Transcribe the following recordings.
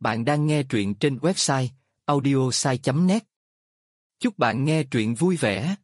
Bạn đang nghe truyện trên website audiosai.net. Chúc bạn nghe truyện vui vẻ.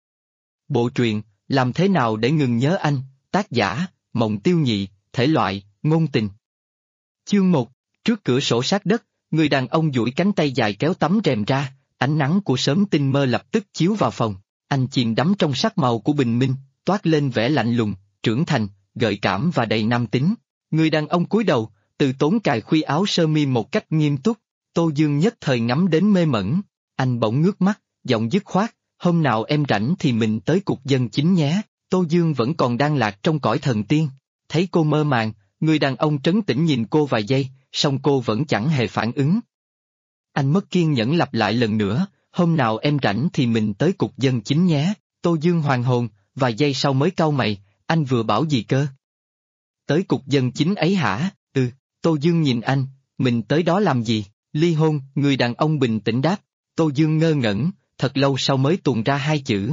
Bộ truyện Làm thế nào để ngừng nhớ anh, tác giả Mộng Tiêu Nhị, thể loại ngôn tình. Chương 1. Trước cửa sổ sát đất, người đàn ông duỗi cánh tay dài kéo tấm rèm ra, ánh nắng của sớm tinh mơ lập tức chiếu vào phòng. Anh chìm đắm trong sắc màu của bình minh, toát lên vẻ lạnh lùng, trưởng thành, gợi cảm và đầy nam tính. Người đàn ông cúi đầu, từ tốn cài khuy áo sơ mi một cách nghiêm túc. Tô Dương nhất thời ngắm đến mê mẩn. Anh bỗng ngước mắt, giọng dứt khoát, hôm nào em rảnh thì mình tới cục dân chính nhé. Tô Dương vẫn còn đang lạc trong cõi thần tiên. Thấy cô mơ màng, người đàn ông trấn tĩnh nhìn cô vài giây, song cô vẫn chẳng hề phản ứng. Anh mất kiên nhẫn lặp lại lần nữa, hôm nào em rảnh thì mình tới cục dân chính nhé. Tô Dương hoàn hồn, vài giây sau mới cau mày, anh vừa bảo gì cơ? Tới cục dân chính ấy hả? Ừ. Tô Dương nhìn anh, mình tới đó làm gì? Ly hôn, người đàn ông bình tĩnh đáp. Tô Dương ngơ ngẩn, thật lâu sau mới tuôn ra hai chữ,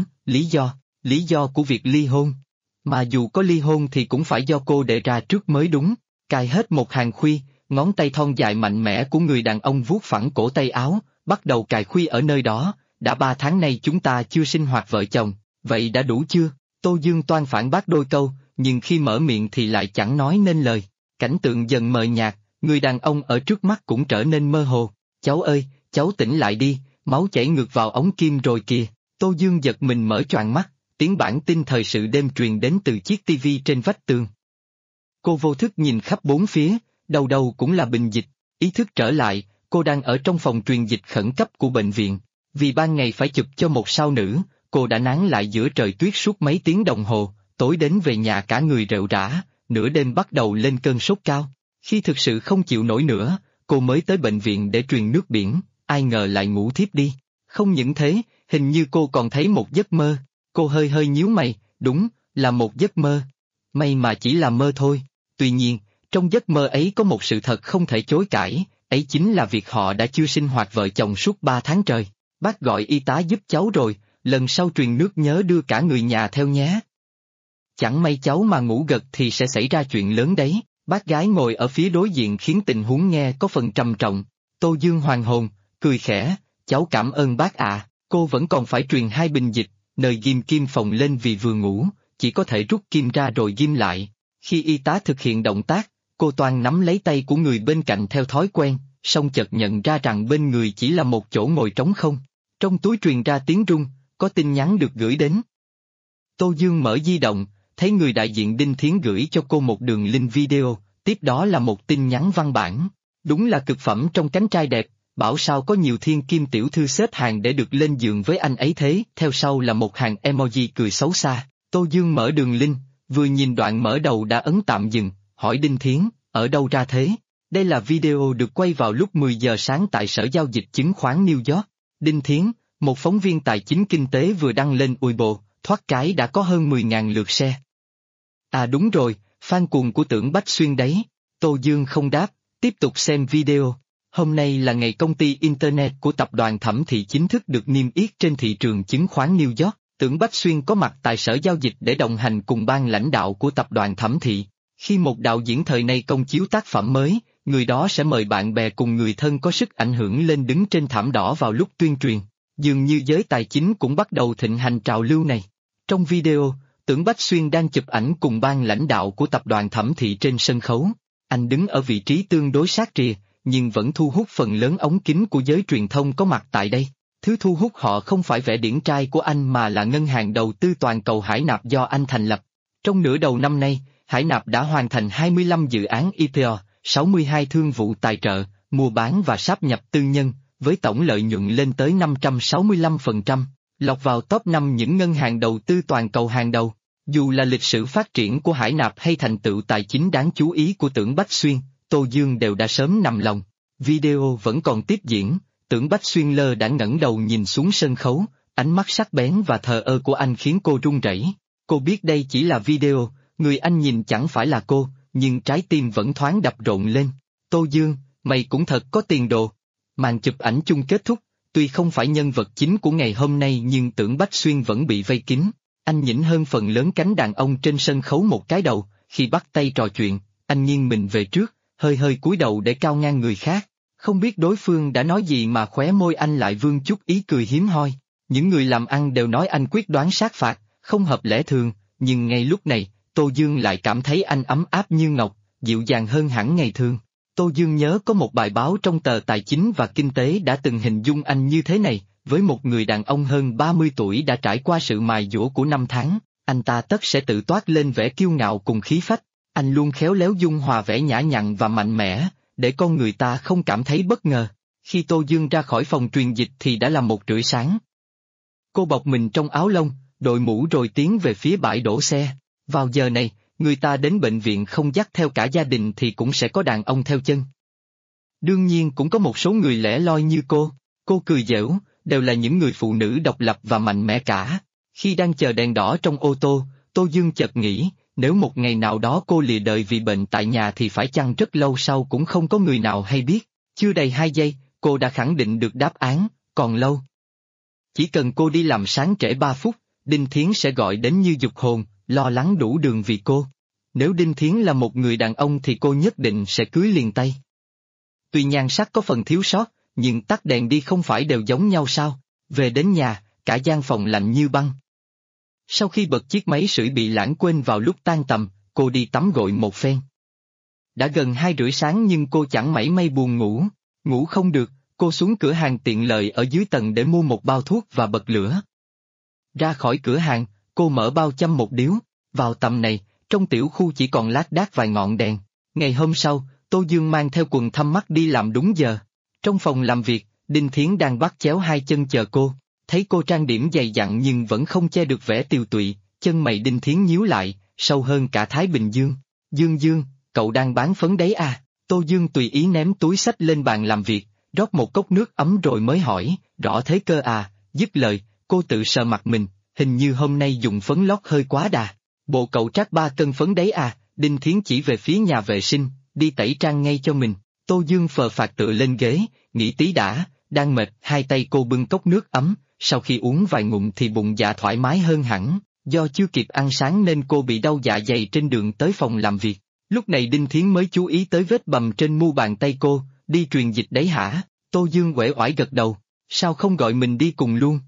lý do của việc ly hôn. Mà dù có ly hôn thì cũng phải do cô đề ra trước mới đúng. Cài hết một hàng khuy, ngón tay thon dài mạnh mẽ của người đàn ông vuốt phẳng cổ tay áo, bắt đầu cài khuy ở nơi đó. Đã 3 tháng nay chúng ta chưa sinh hoạt vợ chồng, vậy đã đủ chưa? Tô Dương toan phản bác đôi câu, nhưng khi mở miệng thì lại chẳng nói nên lời. Cảnh tượng dần mờ nhạt, người đàn ông ở trước mắt cũng trở nên mơ hồ. Cháu ơi, cháu tỉnh lại đi, máu chảy ngược vào ống kim rồi kìa. Tô Dương giật mình mở choàng mắt, tiếng bản tin thời sự đêm truyền đến từ chiếc tivi trên vách tường. Cô vô thức nhìn khắp bốn phía, đầu đầu cũng là bình dịch. Ý thức trở lại, cô đang ở trong phòng truyền dịch khẩn cấp của bệnh viện. Vì ban ngày phải chụp cho một sao nữ, cô đã nán lại giữa trời tuyết suốt mấy tiếng đồng hồ, tối đến về nhà cả người rệu rã, nửa đêm bắt đầu lên cơn sốt cao. Khi thực sự không chịu nổi nữa, cô mới tới bệnh viện để truyền nước biển, ai ngờ lại ngủ thiếp đi. Không những thế, hình như cô còn thấy một giấc mơ. Cô hơi hơi nhíu mày, đúng, là một giấc mơ. May mà chỉ là mơ thôi. Tuy nhiên, trong giấc mơ ấy có một sự thật không thể chối cãi, ấy chính là việc họ đã chưa sinh hoạt vợ chồng suốt 3 tháng trời. Bác gọi y tá giúp cháu rồi, lần sau truyền nước nhớ đưa cả người nhà theo nhé. Chẳng may cháu mà ngủ gật thì sẽ xảy ra chuyện lớn đấy. Bác gái ngồi ở phía đối diện khiến tình huống nghe có phần trầm trọng. Tô Dương hoàn hồn, cười khẽ, cháu cảm ơn bác ạ. Cô vẫn còn phải truyền 2 bình dịch, nơi ghim kim phồng lên vì vừa ngủ, chỉ có thể rút kim ra rồi ghim lại. Khi y tá thực hiện động tác, cô toan nắm lấy tay của người bên cạnh theo thói quen, song chợt nhận ra rằng bên người chỉ là một chỗ ngồi trống không. Trong túi truyền ra tiếng rung, có tin nhắn được gửi đến. Tô Dương mở di động, thấy người đại diện Đinh Thiến gửi cho cô một đường link video, tiếp đó là một tin nhắn văn bản. Đúng là cực phẩm trong cánh trai đẹp, bảo sao có nhiều thiên kim tiểu thư xếp hàng để được lên giường với anh ấy thế. Theo sau là một hàng emoji cười xấu xa. Tô Dương mở đường link, vừa nhìn đoạn mở đầu đã ấn tạm dừng, hỏi Đinh Thiến, ở đâu ra thế? Đây là video được quay vào lúc 10 giờ sáng tại Sở Giao dịch Chứng khoán New York. Đinh Thiến, một phóng viên tài chính kinh tế vừa đăng lên Weibo, thoát cái đã có hơn 10.000 lượt share. À đúng rồi, fan cuồng của Tưởng Bách Xuyên đấy. Tô Dương không đáp, tiếp tục xem video. Hôm nay là ngày công ty Internet của tập đoàn Thẩm Thị chính thức được niêm yết trên thị trường chứng khoán New York. Tưởng Bách Xuyên có mặt tại Sở Giao dịch để đồng hành cùng ban lãnh đạo của tập đoàn Thẩm Thị. Khi một đạo diễn thời nay công chiếu tác phẩm mới, người đó sẽ mời bạn bè cùng người thân có sức ảnh hưởng lên đứng trên thảm đỏ vào lúc tuyên truyền. Dường như giới tài chính cũng bắt đầu thịnh hành trào lưu này. Trong video, Tưởng Bách Xuyên đang chụp ảnh cùng ban lãnh đạo của tập đoàn Thẩm Thị trên sân khấu. Anh đứng ở vị trí tương đối sát rìa, nhưng vẫn thu hút phần lớn ống kính của giới truyền thông có mặt tại đây. Thứ thu hút họ không phải vẻ điển trai của anh mà là ngân hàng đầu tư toàn cầu Hải Nạp do anh thành lập. Trong nửa đầu năm nay, Hải Nạp đã hoàn thành 25 dự án IPO, 62 thương vụ tài trợ, mua bán và sáp nhập tư nhân, với tổng lợi nhuận lên tới 565%, lọt vào top 5 những ngân hàng đầu tư toàn cầu hàng đầu. Dù là lịch sử phát triển của Hải Nạp hay thành tựu tài chính đáng chú ý của Tưởng Bách Xuyên, Tô Dương đều đã sớm nằm lòng. Video vẫn còn tiếp diễn, Tưởng Bách Xuyên lơ đã ngẩng đầu nhìn xuống sân khấu, ánh mắt sắc bén và thờ ơ của anh khiến cô run rẩy. Cô biết đây chỉ là video, người anh nhìn chẳng phải là cô, nhưng trái tim vẫn thoáng đập rộn lên. Tô Dương, mày cũng thật có tiền đồ. Màn chụp ảnh chung kết thúc, tuy không phải nhân vật chính của ngày hôm nay nhưng Tưởng Bách Xuyên vẫn bị vây kín. Anh nhỉnh hơn phần lớn cánh đàn ông trên sân khấu một cái đầu, khi bắt tay trò chuyện, anh nghiêng mình về trước, hơi hơi cúi đầu để cao ngang người khác. Không biết đối phương đã nói gì mà khóe môi anh lại vương chút ý cười hiếm hoi. Những người làm ăn đều nói anh quyết đoán sát phạt, không hợp lẽ thường, nhưng ngay lúc này, Tô Dương lại cảm thấy anh ấm áp như ngọc, dịu dàng hơn hẳn ngày thường. Tô Dương nhớ có một bài báo trong tờ Tài chính và Kinh tế đã từng hình dung anh như thế này, với một người đàn ông hơn 30 tuổi đã trải qua sự mài dũa của 5 tháng, anh ta tất sẽ tự toát lên vẻ kiêu ngạo cùng khí phách. Anh luôn khéo léo dung hòa vẻ nhã nhặn và mạnh mẽ, để con người ta không cảm thấy bất ngờ. Khi Tô Dương ra khỏi phòng truyền dịch thì đã là 1:30 sáng. Cô bọc mình trong áo lông, đội mũ rồi tiến về phía bãi đổ xe. Vào giờ này, người ta đến bệnh viện không dắt theo cả gia đình thì cũng sẽ có đàn ông theo chân. Đương nhiên cũng có một số người lẻ loi như cô cười giễu, đều là những người phụ nữ độc lập và mạnh mẽ cả. Khi đang chờ đèn đỏ trong ô tô, Tô Dương chợt nghĩ, nếu một ngày nào đó cô lìa đời vì bệnh tại nhà thì phải chăng rất lâu sau cũng không có người nào hay biết. Chưa đầy 2 giây, cô đã khẳng định được đáp án, còn lâu. Chỉ cần cô đi làm sáng trễ 3 phút, Đinh Thiến sẽ gọi đến như giục hồn, lo lắng đủ đường vì cô. Nếu Đinh Thiến là một người đàn ông thì cô nhất định sẽ cưới liền tay. Tuy nhan sắc có phần thiếu sót, nhưng tắt đèn đi không phải đều giống nhau sao? Về đến nhà, cả gian phòng lạnh như băng. Sau khi bật chiếc máy sưởi bị lãng quên vào lúc tan tầm, cô đi tắm gội một phen. Đã gần 2:30 sáng nhưng cô chẳng mảy may buồn ngủ. Ngủ không được, cô xuống cửa hàng tiện lợi ở dưới tầng để mua một bao thuốc và bật lửa. Ra khỏi cửa hàng, cô mở bao châm một điếu. Vào tầm này, trong tiểu khu chỉ còn lác đác vài ngọn đèn. Ngày hôm sau, Tô Dương mang theo quần thâm mắt đi làm đúng giờ. Trong phòng làm việc, Đinh Thiến đang bắt chéo hai chân chờ cô. Thấy cô trang điểm dày dặn nhưng vẫn không che được vẻ tiều tụy, chân mày Đinh Thiến nhíu lại, sâu hơn cả Thái Bình Dương. Dương, cậu đang bán phấn đấy à? Tô Dương tùy ý ném túi xách lên bàn làm việc, rót một cốc nước ấm rồi mới hỏi, rõ thế cơ à? Dứt lời, cô tự sờ mặt mình, hình như hôm nay dùng phấn lót hơi quá đà. Bộ cậu trát 3 cân phấn đấy à? Đinh Thiến chỉ về phía nhà vệ sinh, đi tẩy trang ngay cho mình. Tô Dương phờ phạc tựa lên ghế, nghỉ tí đã, đang mệt, hai tay cô bưng cốc nước ấm, sau khi uống vài ngụm thì bụng dạ thoải mái hơn hẳn, do chưa kịp ăn sáng nên cô bị đau dạ dày trên đường tới phòng làm việc. Lúc này Đinh Thiến mới chú ý tới vết bầm trên mu bàn tay cô, đi truyền dịch đấy hả? Tô Dương uể oải gật đầu, sao không gọi mình đi cùng luôn?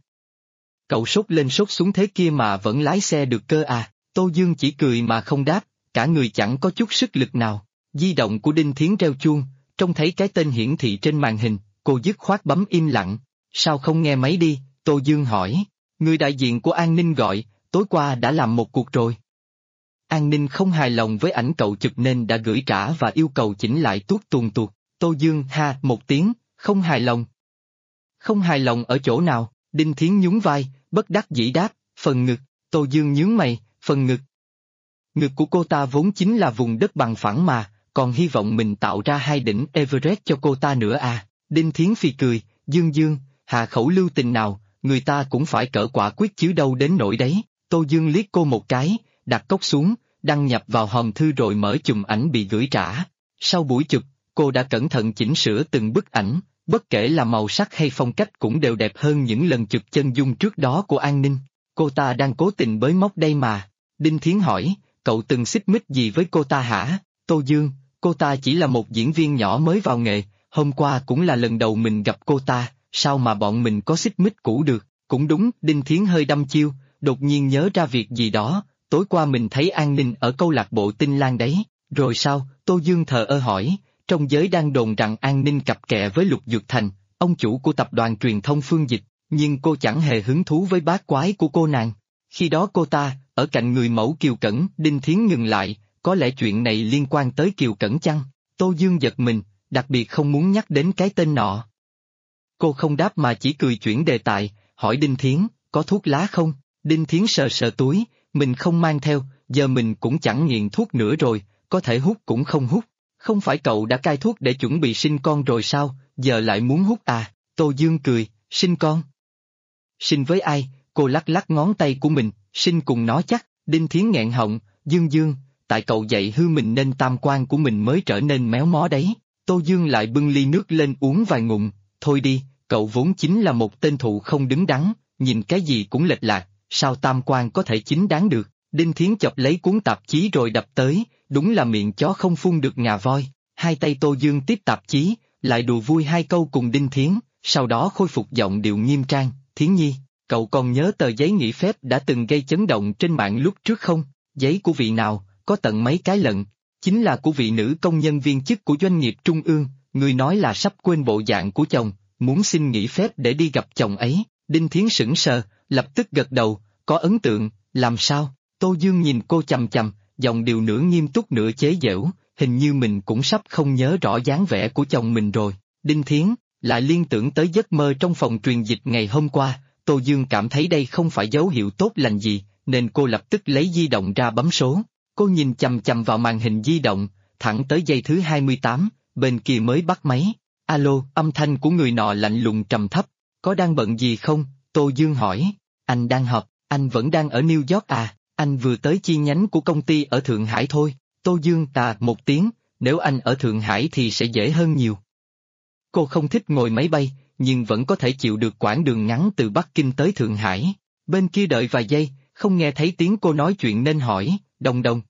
Cậu sốt lên sốt xuống thế kia mà vẫn lái xe được cơ à? Tô Dương chỉ cười mà không đáp, cả người chẳng có chút sức lực nào. Di động của Đinh Thiến reo chuông, trông thấy cái tên hiển thị trên màn hình, cô dứt khoát bấm im lặng. Sao không nghe máy đi? Tô Dương hỏi. Người đại diện của An Ninh gọi, tối qua đã làm một cuộc rồi. An Ninh không hài lòng với ảnh cậu chụp nên đã gửi trả và yêu cầu chỉnh lại tuốt tuồn tuột. Tô Dương ha một tiếng, không hài lòng. Không hài lòng ở chỗ nào? Đinh Thiến nhún vai, bất đắc dĩ đáp, phần ngực. Tô Dương nhướng mày, phần ngực. Ngực của cô ta vốn chính là vùng đất bằng phẳng mà, còn hy vọng mình tạo ra 2 đỉnh Everest cho cô ta nữa à? Đinh Thiến phì cười, Dương, hạ khẩu lưu tình nào, người ta cũng phải cỡ quả quyết chứ đâu đến nỗi đấy. Tô Dương liếc cô một cái, đặt cốc xuống, đăng nhập vào hòm thư rồi mở chùm ảnh bị gửi trả. Sau buổi chụp, cô đã cẩn thận chỉnh sửa từng bức ảnh, bất kể là màu sắc hay phong cách cũng đều đẹp hơn những lần chụp chân dung trước đó của An Ninh. Cô ta đang cố tình bới móc đây mà. Đinh Thiến hỏi, cậu từng xích mích gì với cô ta hả? Tô Dương, cô ta chỉ là một diễn viên nhỏ mới vào nghề, hôm qua cũng là lần đầu mình gặp cô ta, sao mà bọn mình có xích mích cũ được? Cũng đúng, Đinh Thiến hơi đăm chiêu, đột nhiên nhớ ra việc gì đó, tối qua mình thấy An Ninh ở câu lạc bộ Tinh Lan đấy, rồi sao? Tô Dương thờ ơ hỏi, trong giới đang đồn rằng An Ninh cặp kè với Lục Dược Thành, ông chủ của tập đoàn truyền thông Phương Dịch, nhưng cô chẳng hề hứng thú với bát quái của cô nàng. Khi đó cô ta, ở cạnh người mẫu Kiều Cẩn. Đinh Thiến ngừng lại, có lẽ chuyện này liên quan tới Kiều Cẩn chăng? Tô Dương giật mình, đặc biệt không muốn nhắc đến cái tên nọ. Cô không đáp mà chỉ cười chuyển đề tài, hỏi Đinh Thiến, có thuốc lá không? Đinh Thiến sờ sờ túi, mình không mang theo, giờ mình cũng chẳng nghiện thuốc nữa rồi, có thể hút cũng không hút. Không phải cậu đã cai thuốc để chuẩn bị sinh con rồi sao, giờ lại muốn hút à? Tô Dương cười, sinh con? Sinh với ai? Cô lắc lắc ngón tay của mình, sinh cùng nó chắc. Đinh Thiến nghẹn họng, Dương, tại cậu dạy hư mình nên tam quan của mình mới trở nên méo mó đấy. Tô Dương lại bưng ly nước lên uống vài ngụm, thôi đi, cậu vốn chính là một tên thụ không đứng đắn, nhìn cái gì cũng lệch lạc, sao tam quan có thể chính đáng được? Đinh Thiến chọc lấy cuốn tạp chí rồi đập tới, đúng là miệng chó không phun được ngà voi. Hai tay Tô Dương tiếp tạp chí, lại đùa vui hai câu cùng Đinh Thiến, sau đó khôi phục giọng điệu nghiêm trang, Thiến Nhi, cậu còn nhớ tờ giấy nghỉ phép đã từng gây chấn động trên mạng lúc trước không? Giấy của vị nào, có tận mấy cái lận, chính là của vị nữ công nhân viên chức của doanh nghiệp trung ương, người nói là sắp quên bộ dạng của chồng, muốn xin nghỉ phép để đi gặp chồng ấy. Đinh Thiến sững sờ, lập tức gật đầu, có ấn tượng, làm sao? Tô Dương nhìn cô chằm chằm, giọng điệu nửa nghiêm túc nửa chế giễu, hình như mình cũng sắp không nhớ rõ dáng vẻ của chồng mình rồi. Đinh Thiến lại liên tưởng tới giấc mơ trong phòng truyền dịch ngày hôm qua, Tô Dương cảm thấy đây không phải dấu hiệu tốt lành gì, nên cô lập tức lấy di động ra bấm số. Cô nhìn chằm chằm vào màn hình di động, thẳng tới giây thứ 28, bên kia mới bắt máy. Alo, âm thanh của người nọ lạnh lùng trầm thấp. Có đang bận gì không? Tô Dương hỏi. Anh đang họp, anh vẫn đang ở New York à? Anh vừa tới chi nhánh của công ty ở Thượng Hải thôi. Tô Dương một tiếng, nếu anh ở Thượng Hải thì sẽ dễ hơn nhiều. Cô không thích ngồi máy bay, nhưng vẫn có thể chịu được quãng đường ngắn từ Bắc Kinh tới Thượng Hải. Bên kia đợi vài giây, không nghe thấy tiếng cô nói chuyện nên hỏi, Đồng Đồng.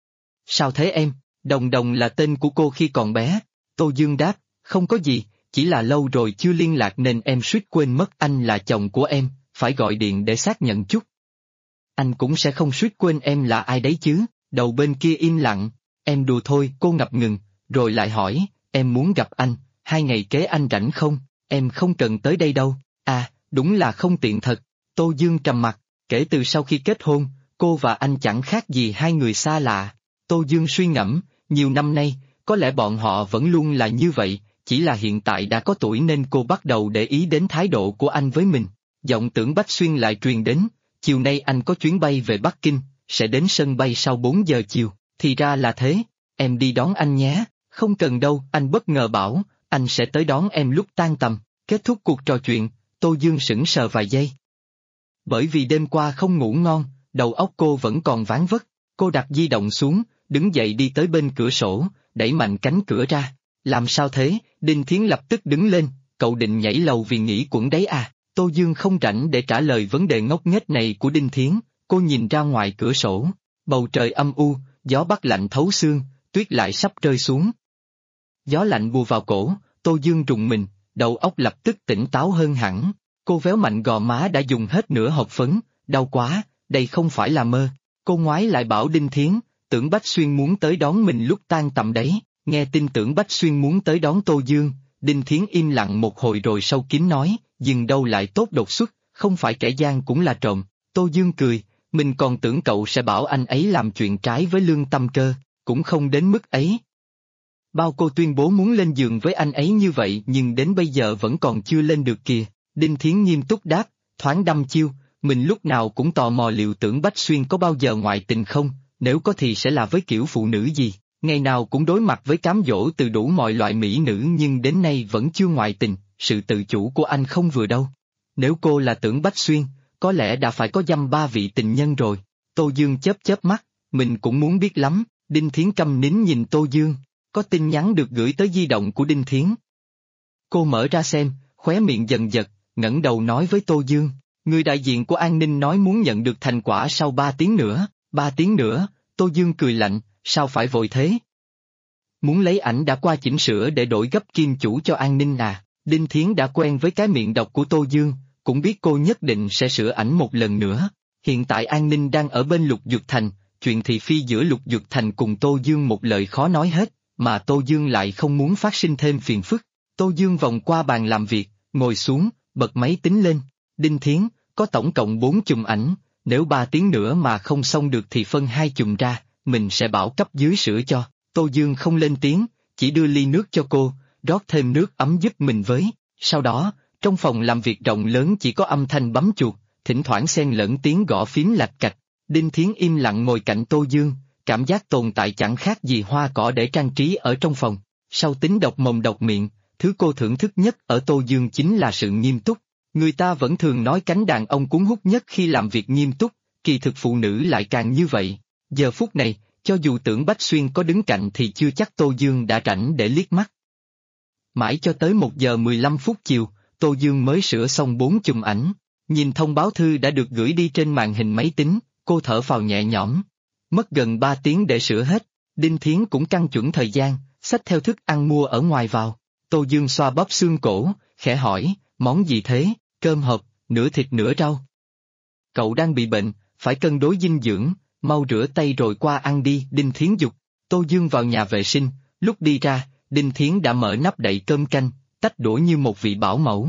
Sao thế em? Đồng Đồng là tên của cô khi còn bé. Tô Dương đáp, không có gì, chỉ là lâu rồi chưa liên lạc nên em suýt quên mất anh là chồng của em, phải gọi điện để xác nhận chút. Anh cũng sẽ không suýt quên em là ai đấy chứ. Đầu bên kia im lặng, em đùa thôi. Cô ngập ngừng, rồi lại hỏi, em muốn gặp anh, 2 ngày kế anh rảnh không? Em không cần tới đây đâu. À, đúng là không tiện thật. Tô Dương trầm mặt, kể từ sau khi kết hôn, cô và anh chẳng khác gì hai người xa lạ. Tô Dương suy ngẫm, nhiều năm nay, có lẽ bọn họ vẫn luôn là như vậy, chỉ là hiện tại đã có tuổi nên cô bắt đầu để ý đến thái độ của anh với mình. Giọng Tưởng Bách Xuyên lại truyền đến, chiều nay anh có chuyến bay về Bắc Kinh, sẽ đến sân bay sau 4 giờ chiều, thì ra là thế, em đi đón anh nhé. Không cần đâu, anh bất ngờ bảo, anh sẽ tới đón em lúc tan tầm. Kết thúc cuộc trò chuyện, Tô Dương sững sờ vài giây. Bởi vì đêm qua không ngủ ngon, đầu óc cô vẫn còn ván vất, cô đặt di động xuống, đứng dậy đi tới bên cửa sổ, đẩy mạnh cánh cửa ra. Làm sao thế? Đinh Thiến lập tức đứng lên, cậu định nhảy lầu vì nghỉ quẩn đấy à? Tô Dương không rảnh để trả lời vấn đề ngốc nghếch này của Đinh Thiến, cô nhìn ra ngoài cửa sổ, bầu trời âm u, gió bắc lạnh thấu xương, tuyết lại sắp rơi xuống. Gió lạnh bùa vào cổ, Tô Dương rùng mình, đầu óc lập tức tỉnh táo hơn hẳn. Cô véo mạnh gò má đã dùng hết nửa hộp phấn, đau quá, đây không phải là mơ. Cô ngoái lại bảo Đinh Thiến, Tưởng Bách Xuyên muốn tới đón mình lúc tan tầm đấy. Nghe tin Tưởng Bách Xuyên muốn tới đón Tô Dương, Đinh Thiến im lặng một hồi rồi sâu kín nói, dừng đâu lại tốt đột xuất, không phải kẻ gian cũng là trộm. Tô Dương cười, mình còn tưởng cậu sẽ bảo anh ấy làm chuyện trái với lương tâm cơ, cũng không đến mức ấy. Bao cô tuyên bố muốn lên giường với anh ấy như vậy nhưng đến bây giờ vẫn còn chưa lên được kìa. Đinh Thiến nghiêm túc đáp, thoáng đăm chiêu, mình lúc nào cũng tò mò liệu Tưởng Bách Xuyên có bao giờ ngoại tình không, nếu có thì sẽ là với kiểu phụ nữ gì. Ngày nào cũng đối mặt với cám dỗ từ đủ mọi loại mỹ nữ nhưng đến nay vẫn chưa ngoại tình, sự tự chủ của anh không vừa đâu. Nếu cô là Tưởng Bách Xuyên, có lẽ đã phải có dăm 3 vị tình nhân rồi. Tô Dương chớp chớp mắt, mình cũng muốn biết lắm. Đinh Thiến câm nín nhìn Tô Dương, có tin nhắn được gửi tới di động của Đinh Thiến. Cô mở ra xem, khóe miệng dần giật, ngẩng đầu nói với Tô Dương, người đại diện của an ninh nói muốn nhận được thành quả sau 3 tiếng nữa. 3 tiếng nữa? Tô Dương cười lạnh, sao phải vội thế? Muốn lấy ảnh đã qua chỉnh sửa để đổi gấp kim chủ cho an ninh à? Đinh Thiến đã quen với cái miệng độc của Tô Dương, cũng biết cô nhất định sẽ sửa ảnh một lần nữa. Hiện tại an ninh đang ở bên Lục Dược Thành, chuyện thị phi giữa Lục Dược Thành cùng Tô Dương một lời khó nói hết, mà Tô Dương lại không muốn phát sinh thêm phiền phức. Tô Dương vòng qua bàn làm việc, ngồi xuống, bật máy tính lên. Đinh Thiến, có tổng cộng 4 chùm ảnh, nếu 3 tiếng nữa mà không xong được thì phân 2 chùm ra, mình sẽ bảo cấp dưới sửa cho. Tô Dương không lên tiếng, chỉ đưa ly nước cho cô, rót thêm nước ấm giúp mình với. Sau đó, trong phòng làm việc rộng lớn chỉ có âm thanh bấm chuột, thỉnh thoảng xen lẫn tiếng gõ phím lạch cạch. Đinh Thiến im lặng ngồi cạnh Tô Dương, cảm giác tồn tại chẳng khác gì hoa cỏ để trang trí ở trong phòng. Sau tính độc mồm độc miệng, thứ cô thưởng thức nhất ở Tô Dương chính là sự nghiêm túc. Người ta vẫn thường nói cánh đàn ông cuốn hút nhất khi làm việc nghiêm túc, kỳ thực phụ nữ lại càng như vậy. Giờ phút này, cho dù Tưởng Bách Xuyên có đứng cạnh thì chưa chắc Tô Dương đã rảnh để liếc mắt. Mãi cho tới 1 giờ 15 phút chiều, Tô Dương mới sửa xong 4 chùm ảnh. Nhìn thông báo thư đã được gửi đi trên màn hình máy tính, cô thở phào nhẹ nhõm. Mất gần 3 tiếng để sửa hết, Đinh Thiến cũng căn chuẩn thời gian, xách theo thức ăn mua ở ngoài vào. Tô Dương xoa bóp xương cổ, khẽ hỏi, món gì thế, cơm hộp, nửa thịt nửa rau. Cậu đang bị bệnh, phải cân đối dinh dưỡng, mau rửa tay rồi qua ăn đi, Đinh Thiến dục. Tô Dương vào nhà vệ sinh, lúc đi ra, Đinh Thiến đã mở nắp đậy cơm canh, tách đũa như một vị bảo mẫu.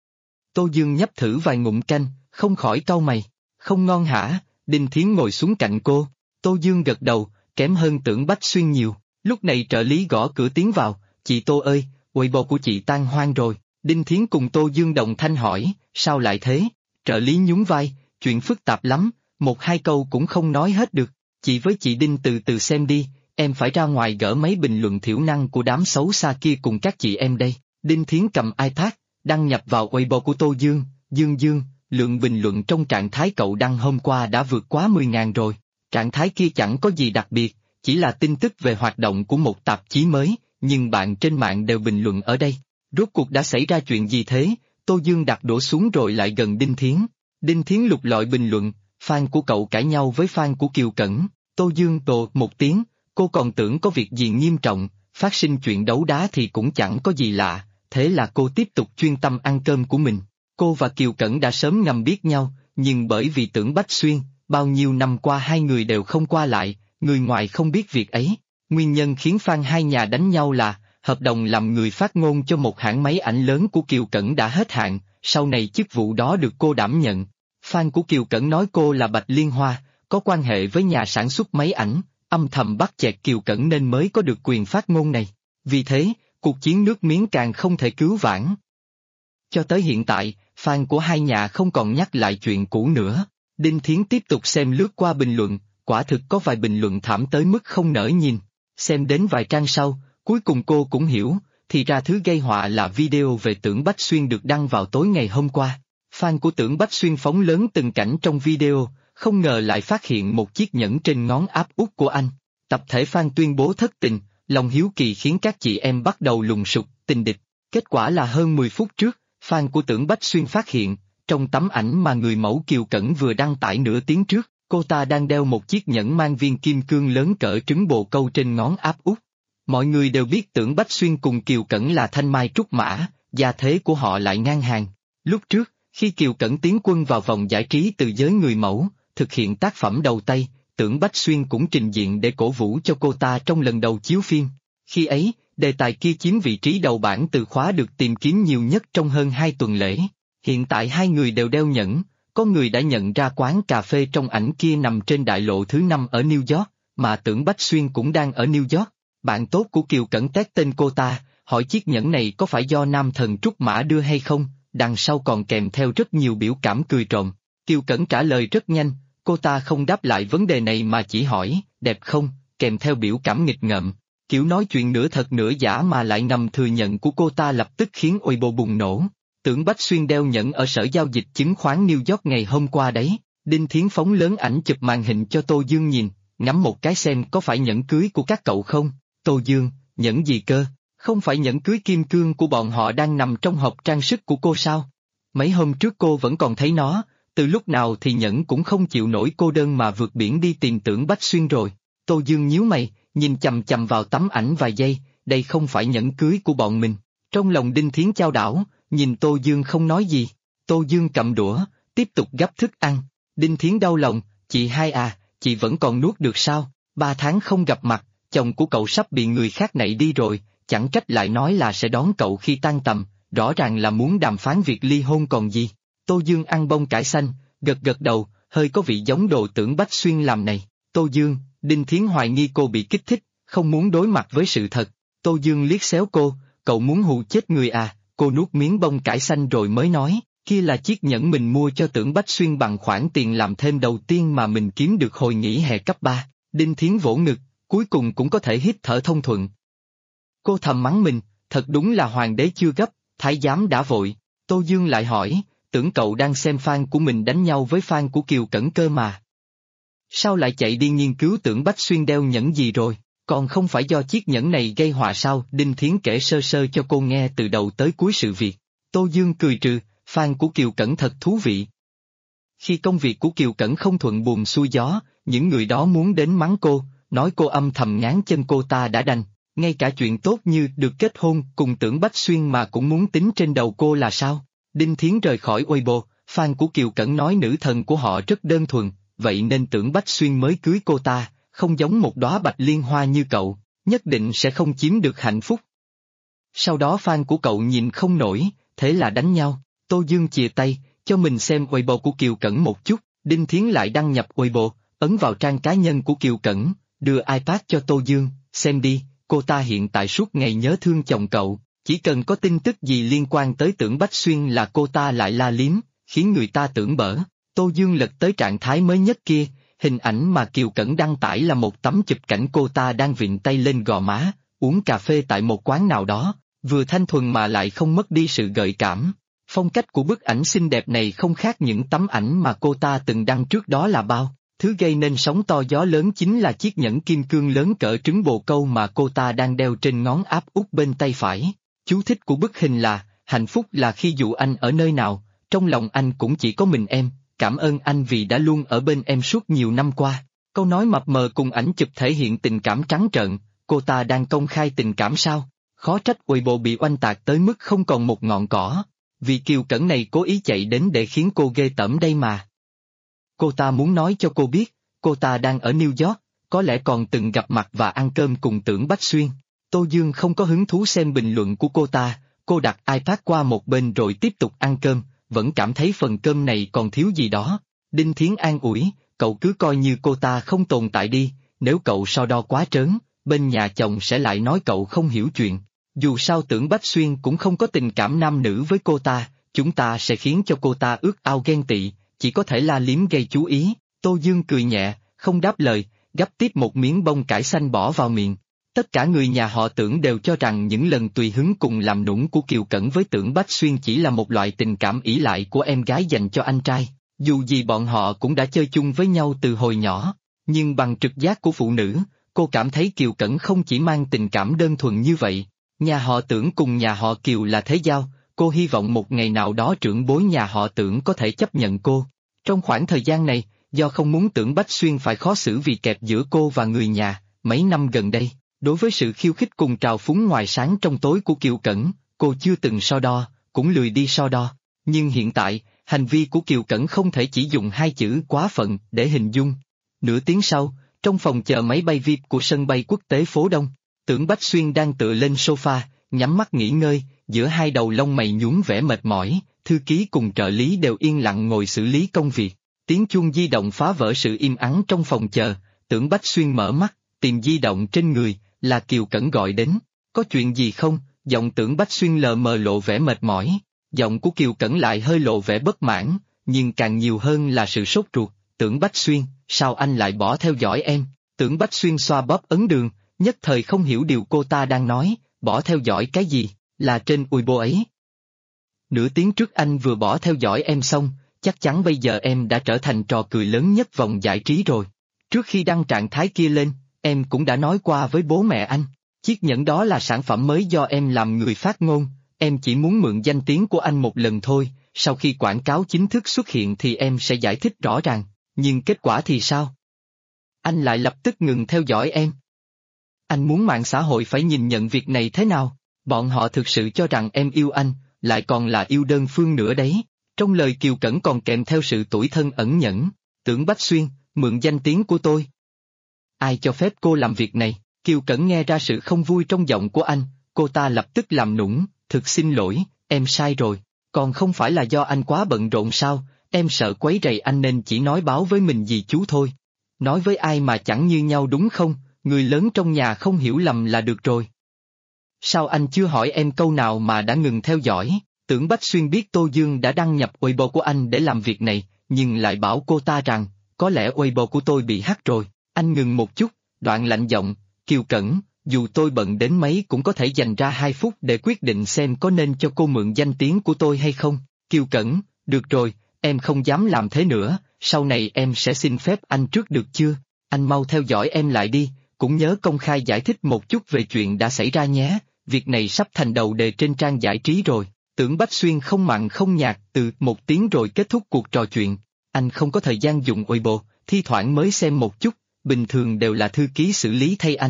Tô Dương nhấp thử vài ngụm canh, không khỏi cau mày, không ngon hả? Đinh Thiến ngồi xuống cạnh cô, Tô Dương gật đầu, kém hơn Tưởng Bách Xuyên nhiều. Lúc này trợ lý gõ cửa tiến vào, chị Tô ơi, Weibo của chị tan hoang rồi. Đinh Thiến cùng Tô Dương đồng thanh hỏi, sao lại thế? Trợ lý nhún vai, chuyện phức tạp lắm, một hai câu cũng không nói hết được. Chị với chị Đinh từ từ xem đi, em phải ra ngoài gỡ mấy bình luận thiểu năng của đám xấu xa kia cùng các chị em đây. Đinh Thiến cầm iPad, đăng nhập vào Weibo của Tô Dương, Dương, lượng bình luận trong trạng thái cậu đăng hôm qua đã vượt quá 10.000 rồi. Trạng thái kia chẳng có gì đặc biệt, chỉ là tin tức về hoạt động của một tạp chí mới, nhưng bạn trên mạng đều bình luận ở đây. Rốt cuộc đã xảy ra chuyện gì thế? Tô Dương đặt đũa xuống rồi lại gần Đinh Thiến. Đinh Thiến lục lọi bình luận, fan của cậu cãi nhau với fan của Kiều Cẩn. Tô Dương tồ một tiếng, cô còn tưởng có việc gì nghiêm trọng, phát sinh chuyện đấu đá thì cũng chẳng có gì lạ, thế là cô tiếp tục chuyên tâm ăn cơm của mình. Cô và Kiều Cẩn đã sớm ngầm biết nhau, nhưng bởi vì Tưởng Bách Xuyên, bao nhiêu năm qua hai người đều không qua lại, người ngoài không biết việc ấy. Nguyên nhân khiến fan hai nhà đánh nhau là, hợp đồng làm người phát ngôn cho một hãng máy ảnh lớn của Kiều Cẩn đã hết hạn, sau này chức vụ đó được cô đảm nhận. Fan của Kiều Cẩn nói cô là Bạch Liên Hoa, có quan hệ với nhà sản xuất máy ảnh, âm thầm bắt chẹt Kiều Cẩn nên mới có được quyền phát ngôn này. Vì thế, cuộc chiến nước miếng càng không thể cứu vãn. Cho tới hiện tại, fan của hai nhà không còn nhắc lại chuyện cũ nữa. Đinh Thiến tiếp tục xem lướt qua bình luận, quả thực có vài bình luận thảm tới mức không nỡ nhìn. Xem đến vài trang sau, cuối cùng cô cũng hiểu, thì ra thứ gây họa là video về Tưởng Bách Xuyên được đăng vào tối ngày hôm qua. Fan của Tưởng Bách Xuyên phóng lớn từng cảnh trong video, không ngờ lại phát hiện một chiếc nhẫn trên ngón áp út của anh. Tập thể fan tuyên bố thất tình, lòng hiếu kỳ khiến các chị em bắt đầu lùng sục, tình địch. Kết quả là hơn 10 phút trước, fan của Tưởng Bách Xuyên phát hiện, trong tấm ảnh mà người mẫu Kiều Cẩn vừa đăng tải nửa tiếng trước, cô ta đang đeo một chiếc nhẫn mang viên kim cương lớn cỡ trứng bồ câu trên ngón áp út. Mọi người đều biết Tưởng Bách Xuyên cùng Kiều Cẩn là thanh mai trúc mã, gia thế của họ lại ngang hàng. Lúc trước, khi Kiều Cẩn tiến quân vào vòng giải trí từ giới người mẫu, thực hiện tác phẩm đầu tay, Tưởng Bách Xuyên cũng trình diện để cổ vũ cho cô ta trong lần đầu chiếu phim. Khi ấy, đề tài kia chiếm vị trí đầu bảng từ khóa được tìm kiếm nhiều nhất trong hơn 2 tuần lễ. Hiện tại hai người đều đeo nhẫn, có người đã nhận ra quán cà phê trong ảnh kia nằm trên đại lộ thứ 5 ở New York, mà Tưởng Bách Xuyên cũng đang ở New York. Bạn tốt của Kiều Cẩn tag tên cô ta, hỏi chiếc nhẫn này có phải do nam thần Trúc Mã đưa hay không, đằng sau còn kèm theo rất nhiều biểu cảm cười trộm. Kiều Cẩn trả lời rất nhanh, cô ta không đáp lại vấn đề này mà chỉ hỏi, đẹp không, kèm theo biểu cảm nghịch ngợm. Kiểu nói chuyện nửa thật nửa giả mà lại ngầm thừa nhận của cô ta lập tức khiến Weibo bùng nổ. Tưởng Bách Xuyên đeo nhẫn ở sở giao dịch chứng khoán New York ngày hôm qua đấy. Đinh Thiến phóng lớn ảnh chụp màn hình cho Tô Dương nhìn, ngắm một cái xem có phải nhẫn cưới của các cậu không. Tô Dương, nhẫn gì cơ? Không phải nhẫn cưới kim cương của bọn họ đang nằm trong hộp trang sức của cô sao? Mấy hôm trước cô vẫn còn thấy nó, từ lúc nào thì nhẫn cũng không chịu nổi cô đơn mà vượt biển đi tìm Tưởng Bách Xuyên rồi. Tô Dương nhíu mày, nhìn chằm chằm vào tấm ảnh vài giây, đây không phải nhẫn cưới của bọn mình. Trong lòng Đinh Thiến chao đảo, nhìn Tô Dương không nói gì. Tô Dương cầm đũa, tiếp tục gắp thức ăn. Đinh Thiến đau lòng, chị hai à, chị vẫn còn nuốt được sao? 3 tháng không gặp mặt, chồng của cậu sắp bị người khác nạy đi rồi, chẳng trách lại nói là sẽ đón cậu khi tan tầm, rõ ràng là muốn đàm phán việc ly hôn còn gì. Tô Dương ăn bông cải xanh, gật gật đầu, hơi có vị giống đồ Tưởng Bách Xuyên làm này. Tô Dương, Đinh Thiến hoài nghi cô bị kích thích, không muốn đối mặt với sự thật. Tô Dương liếc xéo cô, cậu muốn hù chết người à? Cô nuốt miếng bông cải xanh rồi mới nói, kia là chiếc nhẫn mình mua cho Tưởng Bách Xuyên bằng khoản tiền làm thêm đầu tiên mà mình kiếm được hồi nghỉ hè cấp 3. Đinh Thiến vỗ ngực, cuối cùng cũng có thể hít thở thông thuận. Cô thầm mắng mình, thật đúng là hoàng đế chưa gấp, thái giám đã vội. Tô Dương lại hỏi, tưởng cậu đang xem fan của mình đánh nhau với fan của Kiều Cẩn cơ mà. Sao lại chạy đi nghiên cứu Tưởng Bách Xuyên đeo nhẫn gì rồi, còn không phải do chiếc nhẫn này gây họa sao? Đinh Thiến kể sơ sơ cho cô nghe từ đầu tới cuối sự việc. Tô Dương cười trừ, fan của Kiều Cẩn thật thú vị. Khi công việc của Kiều Cẩn không thuận buồm xuôi gió, những người đó muốn đến mắng cô, nói cô âm thầm ngán chân cô ta đã đành. Ngay cả chuyện tốt như được kết hôn cùng Tưởng Bách Xuyên mà cũng muốn tính trên đầu cô là sao? Đinh Thiến rời khỏi Weibo, fan của Kiều Cẩn nói nữ thần của họ rất đơn thuần, vậy nên Tưởng Bách Xuyên mới cưới cô ta, không giống một đóa bạch liên hoa như cậu, nhất định sẽ không chiếm được hạnh phúc. Sau đó fan của cậu nhìn không nổi, thế là đánh nhau. Tô Dương chìa tay, cho mình xem Weibo của Kiều Cẩn một chút, Đinh Thiến lại đăng nhập Weibo, ấn vào trang cá nhân của Kiều Cẩn, đưa iPad cho Tô Dương, xem đi, cô ta hiện tại suốt ngày nhớ thương chồng cậu, chỉ cần có tin tức gì liên quan tới Tưởng Bách Xuyên là cô ta lại la liếm, khiến người ta tưởng bở. Tô Dương lật tới trạng thái mới nhất kia, hình ảnh mà Kiều Cẩn đăng tải là một tấm chụp cảnh cô ta đang vịn tay lên gò má, uống cà phê tại một quán nào đó, vừa thanh thuần mà lại không mất đi sự gợi cảm. Phong cách của bức ảnh xinh đẹp này không khác những tấm ảnh mà cô ta từng đăng trước đó là bao. Thứ gây nên sóng to gió lớn chính là chiếc nhẫn kim cương lớn cỡ trứng bồ câu mà cô ta đang đeo trên ngón áp út bên tay phải. Chú thích của bức hình là, hạnh phúc là khi dù anh ở nơi nào, trong lòng anh cũng chỉ có mình em, cảm ơn anh vì đã luôn ở bên em suốt nhiều năm qua. Câu nói mập mờ cùng ảnh chụp thể hiện tình cảm trắng trợn, cô ta đang công khai tình cảm sao? Khó trách Weibo bị oanh tạc tới mức không còn một ngọn cỏ. Vì Kiều Cẩn này cố ý chạy đến để khiến cô ghê tởm đây mà. Cô ta muốn nói cho cô biết, cô ta đang ở New York, có lẽ còn từng gặp mặt và ăn cơm cùng Tưởng Bách Xuyên. Tô Dương không có hứng thú xem bình luận của cô ta, cô đặt iPad qua một bên rồi tiếp tục ăn cơm, vẫn cảm thấy phần cơm này còn thiếu gì đó. Đinh Thiến an ủi, cậu cứ coi như cô ta không tồn tại đi, nếu cậu so đo quá trớn, bên nhà chồng sẽ lại nói cậu không hiểu chuyện. Dù sao Tưởng Bách Xuyên cũng không có tình cảm nam nữ với cô ta, chúng ta sẽ khiến cho cô ta ước ao ghen tị, chỉ có thể la liếm gây chú ý. Tô Dương cười nhẹ, không đáp lời, gắp tiếp một miếng bông cải xanh bỏ vào miệng. Tất cả người nhà họ Tưởng đều cho rằng những lần tùy hứng cùng làm nũng của Kiều Cẩn với Tưởng Bách Xuyên chỉ là một loại tình cảm ỷ lại của em gái dành cho anh trai. Dù gì bọn họ cũng đã chơi chung với nhau từ hồi nhỏ, nhưng bằng trực giác của phụ nữ, cô cảm thấy Kiều Cẩn không chỉ mang tình cảm đơn thuần như vậy. Nhà họ Tưởng cùng nhà họ Kiều là thế giao, cô hy vọng một ngày nào đó trưởng bối nhà họ Tưởng có thể chấp nhận cô. Trong khoảng thời gian này, do không muốn Tưởng Bách Xuyên phải khó xử vì kẹp giữa cô và người nhà, mấy năm gần đây, đối với sự khiêu khích cùng trào phúng ngoài sáng trong tối của Kiều Cẩn, cô chưa từng so đo, cũng lười đi so đo. Nhưng hiện tại, hành vi của Kiều Cẩn không thể chỉ dùng hai chữ quá phận để hình dung. Nửa tiếng sau, trong phòng chờ máy bay VIP của sân bay quốc tế phố Đông, Tưởng Bách Xuyên đang tựa lên sofa, nhắm mắt nghỉ ngơi, giữa hai đầu lông mày nhún vẻ mệt mỏi, thư ký cùng trợ lý đều yên lặng ngồi xử lý công việc. Tiếng chuông di động phá vỡ sự im ắng trong phòng chờ, Tưởng Bách Xuyên mở mắt, tìm di động trên người, là Kiều Cẩn gọi đến. Có chuyện gì không? Giọng Tưởng Bách Xuyên lờ mờ lộ vẻ mệt mỏi, giọng của Kiều Cẩn lại hơi lộ vẻ bất mãn, nhưng càng nhiều hơn là sự sốt ruột. Tưởng Bách Xuyên, sao anh lại bỏ theo dõi em? Tưởng Bách Xuyên xoa bóp ấn đường, nhất thời không hiểu điều cô ta đang nói, bỏ theo dõi cái gì, là trên Weibo ấy. Nửa tiếng trước anh vừa bỏ theo dõi em xong, chắc chắn bây giờ em đã trở thành trò cười lớn nhất vòng giải trí rồi. Trước khi đăng trạng thái kia lên, em cũng đã nói qua với bố mẹ anh, chiếc nhẫn đó là sản phẩm mới do em làm người phát ngôn, em chỉ muốn mượn danh tiếng của anh một lần thôi, sau khi quảng cáo chính thức xuất hiện thì em sẽ giải thích rõ ràng, nhưng kết quả thì sao? Anh lại lập tức ngừng theo dõi em. Anh muốn mạng xã hội phải nhìn nhận việc này thế nào? Bọn họ thực sự cho rằng em yêu anh, lại còn là yêu đơn phương nữa đấy. Trong lời Kiều Cẩn còn kèm theo sự tủi thân ẩn nhẫn. Tưởng Bách Xuyên, mượn danh tiếng của tôi. Ai cho phép cô làm việc này? Kiều Cẩn nghe ra sự không vui trong giọng của anh, cô ta lập tức làm nũng, thực xin lỗi, em sai rồi. Còn không phải là do anh quá bận rộn sao, em sợ quấy rầy anh nên chỉ nói báo với mình dì chú thôi. Nói với ai mà chẳng như nhau đúng không, người lớn trong nhà không hiểu lầm là được rồi. Sao anh chưa hỏi em câu nào mà đã ngừng theo dõi? Tưởng Bách Xuyên biết Tô Dương đã đăng nhập Weibo của anh để làm việc này, nhưng lại bảo cô ta rằng, có lẽ Weibo của tôi bị hack rồi. Anh ngừng một chút, đoạn lạnh giọng, Kiều Cẩn, dù tôi bận đến mấy cũng có thể dành ra 2 phút để quyết định xem có nên cho cô mượn danh tiếng của tôi hay không. Kiều Cẩn, được rồi, em không dám làm thế nữa, sau này em sẽ xin phép anh trước được chưa? Anh mau theo dõi em lại đi, cũng nhớ công khai giải thích một chút về chuyện đã xảy ra nhé, việc này sắp thành đầu đề trên trang giải trí rồi. Tưởng Bách Xuyên không mặn không nhạt từ 1 tiếng rồi kết thúc cuộc trò chuyện. Anh không có thời gian dùng Weibo, thi thoảng mới xem một chút, bình thường đều là thư ký xử lý thay anh.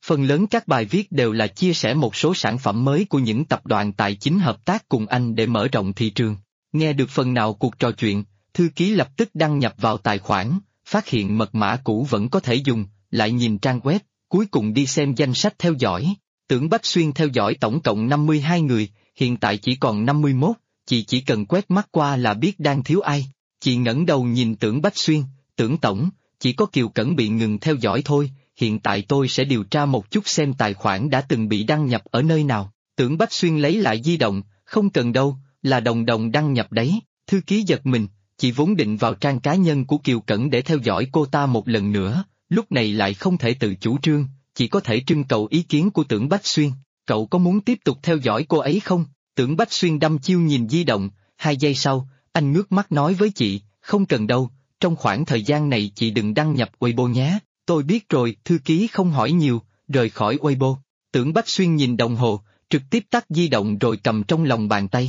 Phần lớn các bài viết đều là chia sẻ một số sản phẩm mới của những tập đoàn tài chính hợp tác cùng anh để mở rộng thị trường. Nghe được phần nào cuộc trò chuyện, thư ký lập tức đăng nhập vào tài khoản, phát hiện mật mã cũ vẫn có thể dùng, lại nhìn trang web, cuối cùng đi xem danh sách theo dõi. Tưởng Bách Xuyên theo dõi tổng cộng 52 người, hiện tại chỉ còn 51, chị chỉ cần quét mắt qua là biết đang thiếu ai. Chị ngẩng đầu nhìn Tưởng Bách Xuyên, Tưởng tổng, chỉ có Kiều Cẩn bị ngừng theo dõi thôi, hiện tại tôi sẽ điều tra một chút xem tài khoản đã từng bị đăng nhập ở nơi nào. Tưởng Bách Xuyên lấy lại di động, không cần đâu, là Đồng Đồng đăng nhập đấy. Thư ký giật mình, chị vốn định vào trang cá nhân của Kiều Cẩn để theo dõi cô ta một lần nữa, lúc này lại không thể tự chủ trương, chỉ có thể trưng cầu ý kiến của Tưởng Bách Xuyên. Cậu có muốn tiếp tục theo dõi cô ấy không? Tưởng Bách Xuyên đăm chiêu nhìn di động, 2 giây sau, anh ngước mắt nói với chị, không cần đâu, trong khoảng thời gian này chị đừng đăng nhập Weibo nhé. Tôi biết rồi, thư ký không hỏi nhiều, rời khỏi Weibo. Tưởng Bách Xuyên nhìn đồng hồ, trực tiếp tắt di động rồi cầm trong lòng bàn tay.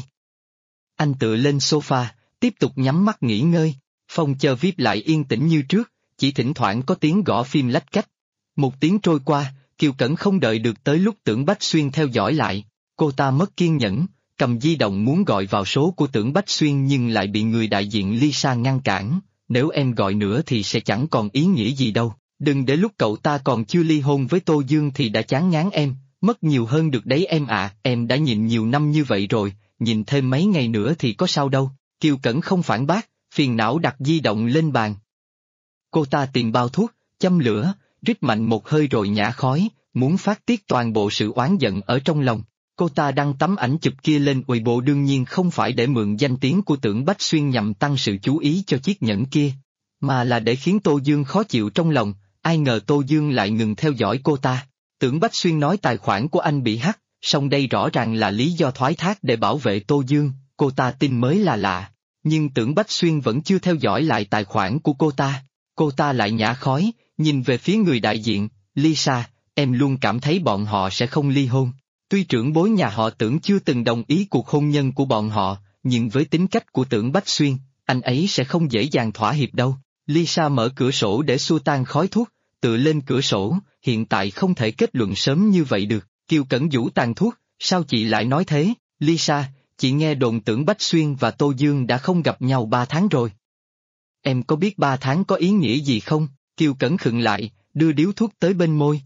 Anh tựa lên sofa, tiếp tục nhắm mắt nghỉ ngơi. Phòng chờ VIP lại yên tĩnh như trước, chỉ thỉnh thoảng có tiếng gõ phim lách cách. 1 tiếng trôi qua, Kiều Cẩn không đợi được tới lúc Tưởng Bách Xuyên theo dõi lại. Cô ta mất kiên nhẫn, cầm di động muốn gọi vào số của Tưởng Bách Xuyên nhưng lại bị người đại diện Lisa ngăn cản. Nếu em gọi nữa thì sẽ chẳng còn ý nghĩa gì đâu. Đừng để lúc cậu ta còn chưa ly hôn với Tô Dương thì đã chán ngán em, mất nhiều hơn được đấy em ạ. Em đã nhịn nhiều năm như vậy rồi, nhịn thêm mấy ngày nữa thì có sao đâu. Kiều Cẩn không phản bác, phiền não đặt di động lên bàn. Cô ta tìm bao thuốc, châm lửa, rít mạnh một hơi rồi nhả khói, muốn phát tiết toàn bộ sự oán giận ở trong lòng. Cô ta đăng tấm ảnh chụp kia lên Weibo đương nhiên không phải để mượn danh tiếng của Tưởng Bách Xuyên nhằm tăng sự chú ý cho chiếc nhẫn kia, mà là để khiến Tô Dương khó chịu trong lòng. Ai ngờ Tô Dương lại ngừng theo dõi cô ta. Tưởng Bách Xuyên nói tài khoản của anh bị hack, song đây rõ ràng là lý do thoái thác để bảo vệ Tô Dương, cô ta tin mới là lạ. Nhưng Tưởng Bách Xuyên vẫn chưa theo dõi lại tài khoản của cô ta. Cô ta lại nhả khói, nhìn về phía người đại diện, Lisa, em luôn cảm thấy bọn họ sẽ không ly hôn. Tuy trưởng bối nhà họ Tưởng chưa từng đồng ý cuộc hôn nhân của bọn họ, nhưng với tính cách của Tưởng Bách Xuyên, anh ấy sẽ không dễ dàng thỏa hiệp đâu. Lisa mở cửa sổ để xua tan khói thuốc, tựa lên cửa sổ, hiện tại không thể kết luận sớm như vậy được. Kiều Cẩn giũ tàn thuốc, sao chị lại nói thế? Lisa, chị nghe đồn Tưởng Bách Xuyên và Tô Dương đã không gặp nhau 3 tháng rồi. Em có biết 3 tháng có ý nghĩa gì không? Kiều Cẩn khựng lại, đưa điếu thuốc tới bên môi.